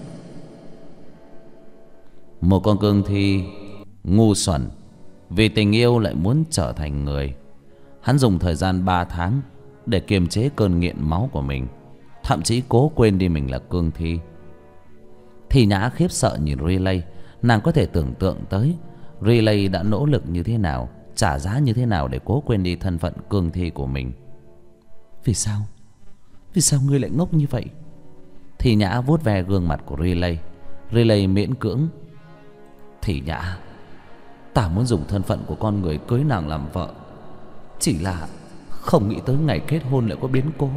Một con cương thi ngu xuẩn, vì tình yêu lại muốn trở thành người. Hắn dùng thời gian 3 tháng để kiềm chế cơn nghiện máu của mình, thậm chí cố quên đi mình là cương thi. Thi Nhã khiếp sợ nhìn Riley. Nàng có thể tưởng tượng tới Riley đã nỗ lực như thế nào, trả giá như thế nào để cố quên đi thân phận cương thi của mình. Vì sao? Vì sao ngươi lại ngốc như vậy? Thi Nhã vuốt ve gương mặt của Riley. Riley miễn cưỡng. Thi Nhã, ta muốn dùng thân phận của con người cưới nàng làm vợ. Chỉ là không nghĩ tới ngày kết hôn lại có biến cố.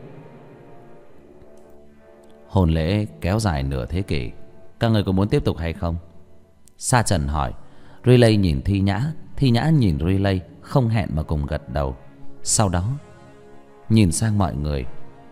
Hôn lễ kéo dài nửa thế kỷ, các người có muốn tiếp tục hay không? Sa Trần hỏi. Riley nhìn Thi Nhã. Thi Nhã nhìn Riley, không hẹn mà cùng gật đầu. Sau đó nhìn sang mọi người.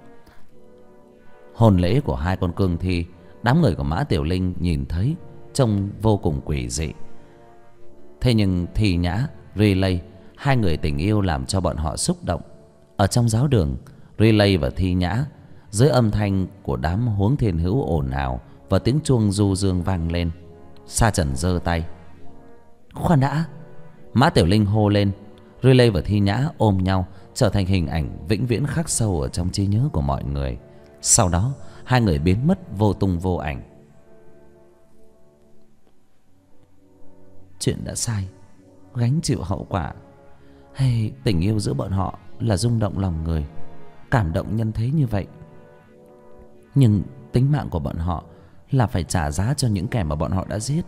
Hôn lễ của 2 con cương thi, đám người của Mã Tiểu Linh nhìn thấy trông vô cùng quỷ dị. Thế nhưng Thi Nhã, Riley, 2 người tình yêu làm cho bọn họ xúc động. Ở trong giáo đường, Riley và Thi Nhã, dưới âm thanh của đám Huống Thiên Hữu ồn ào và tiếng chuông du dương vang lên. Sa Trần giơ tay. Khoan đã. Mã Tiểu Linh hô lên. Riley và Thi Nhã ôm nhau, trở thành hình ảnh vĩnh viễn khắc sâu ở trong trí nhớ của mọi người. Sau đó 2 người biến mất vô tung vô ảnh. Chuyện đã sai, gánh chịu hậu quả. Hay tình yêu giữa bọn họ là rung động lòng người, cảm động nhân thế như vậy. Nhưng tính mạng của bọn họ là phải trả giá cho những kẻ mà bọn họ đã giết.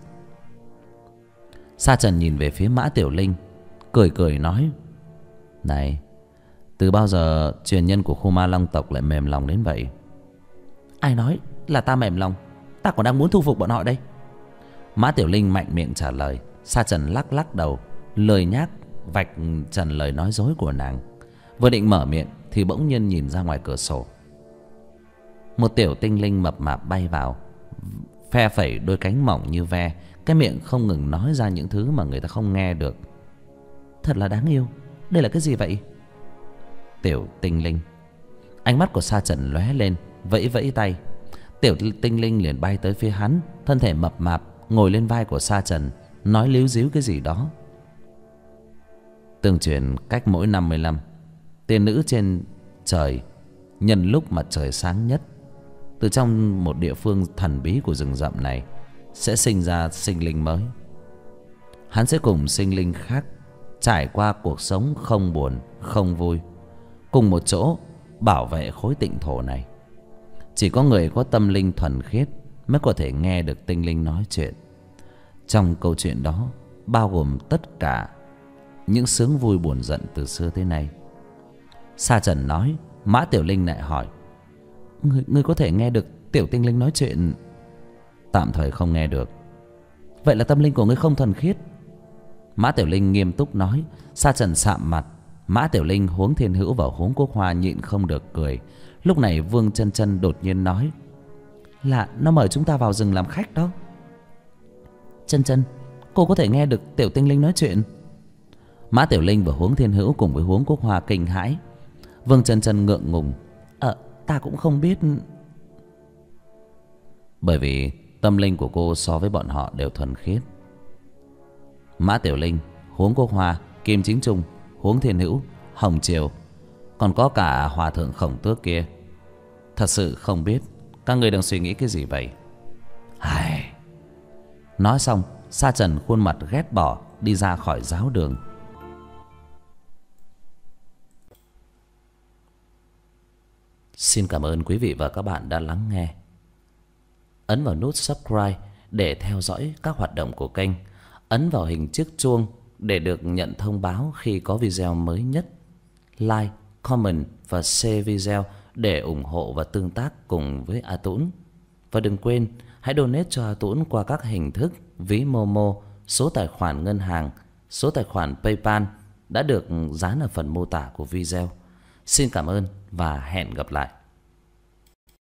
Sa Trần nhìn về phía Mã Tiểu Linh, cười cười nói. Này, từ bao giờ truyền nhân của khu ma long tộc lại mềm lòng đến vậy? Ai nói là ta mềm lòng? Ta còn đang muốn thu phục bọn họ đây. Mã Tiểu Linh mạnh miệng trả lời. Sa Trần lắc lắc đầu, lười nhác vạch trần lời nói dối của nàng. Vừa định mở miệng thì bỗng nhiên nhìn ra ngoài cửa sổ. Một tiểu tinh linh mập mạp bay vào, phe phẩy đôi cánh mỏng như ve, cái miệng không ngừng nói ra những thứ mà người ta không nghe được. Thật là đáng yêu. Đây là cái gì vậy? Tiểu tinh linh. Ánh mắt của Sa Trần lóe lên, vẫy vẫy tay. Tiểu tinh linh liền bay tới phía hắn, thân thể mập mạp ngồi lên vai của Sa Trần, nói líu díu cái gì đó. Tương truyền cách mỗi 50 năm, tiên nữ trên trời nhân lúc mặt trời sáng nhất từ trong một địa phương thần bí của rừng rậm này sẽ sinh ra sinh linh mới. Hắn sẽ cùng sinh linh khác trải qua cuộc sống không buồn không vui, cùng một chỗ bảo vệ khối tịnh thổ này. Chỉ có người có tâm linh thuần khiết mới có thể nghe được tinh linh nói chuyện. Trong câu chuyện đó bao gồm tất cả những sướng vui buồn giận từ xưa tới nay. Sa Trần nói. Mã Tiểu Linh lại hỏi: Ngươi có thể nghe được tiểu tinh linh nói chuyện? Tạm thời không nghe được. Vậy là tâm linh của ngươi không thuần khiết. Mã Tiểu Linh nghiêm túc nói. Sa Trần sạm mặt. Mã Tiểu Linh, Huống Thiên Hữu và Huống Quốc Hoa nhịn không được cười. Lúc này Vương Chân Chân đột nhiên nói: Là nó mời chúng ta vào rừng làm khách đó. Chân Chân, cô có thể nghe được tiểu tinh linh nói chuyện? Mã Tiểu Linh và Huống Thiên Hữu cùng với Huống Quốc Hoa kinh hãi. Vương Chân Chân ngượng ngùng: Ta cũng không biết. Bởi vì tâm linh của cô so với bọn họ đều thuần khiết. Mã Tiểu Linh, Huống Quốc Hoa, Kim Chính Trung, Huống Thiên Hữu, Hồng Triều, còn có cả Hòa Thượng Khổng Tước kia, thật sự không biết các người đang suy nghĩ cái gì vậy. Ai... Nói xong, Sa Trần khuôn mặt ghét bỏ đi ra khỏi giáo đường. Xin cảm ơn quý vị và các bạn đã lắng nghe. Ấn vào nút subscribe để theo dõi các hoạt động của kênh. Ấn vào hình chiếc chuông để được nhận thông báo khi có video mới nhất. Like, comment và share video để ủng hộ và tương tác cùng với A Tũng. Và đừng quên hãy donate cho A Tũng qua các hình thức ví Momo, số tài khoản ngân hàng, số tài khoản PayPal đã được dán ở phần mô tả của video. Xin cảm ơn và hẹn gặp lại.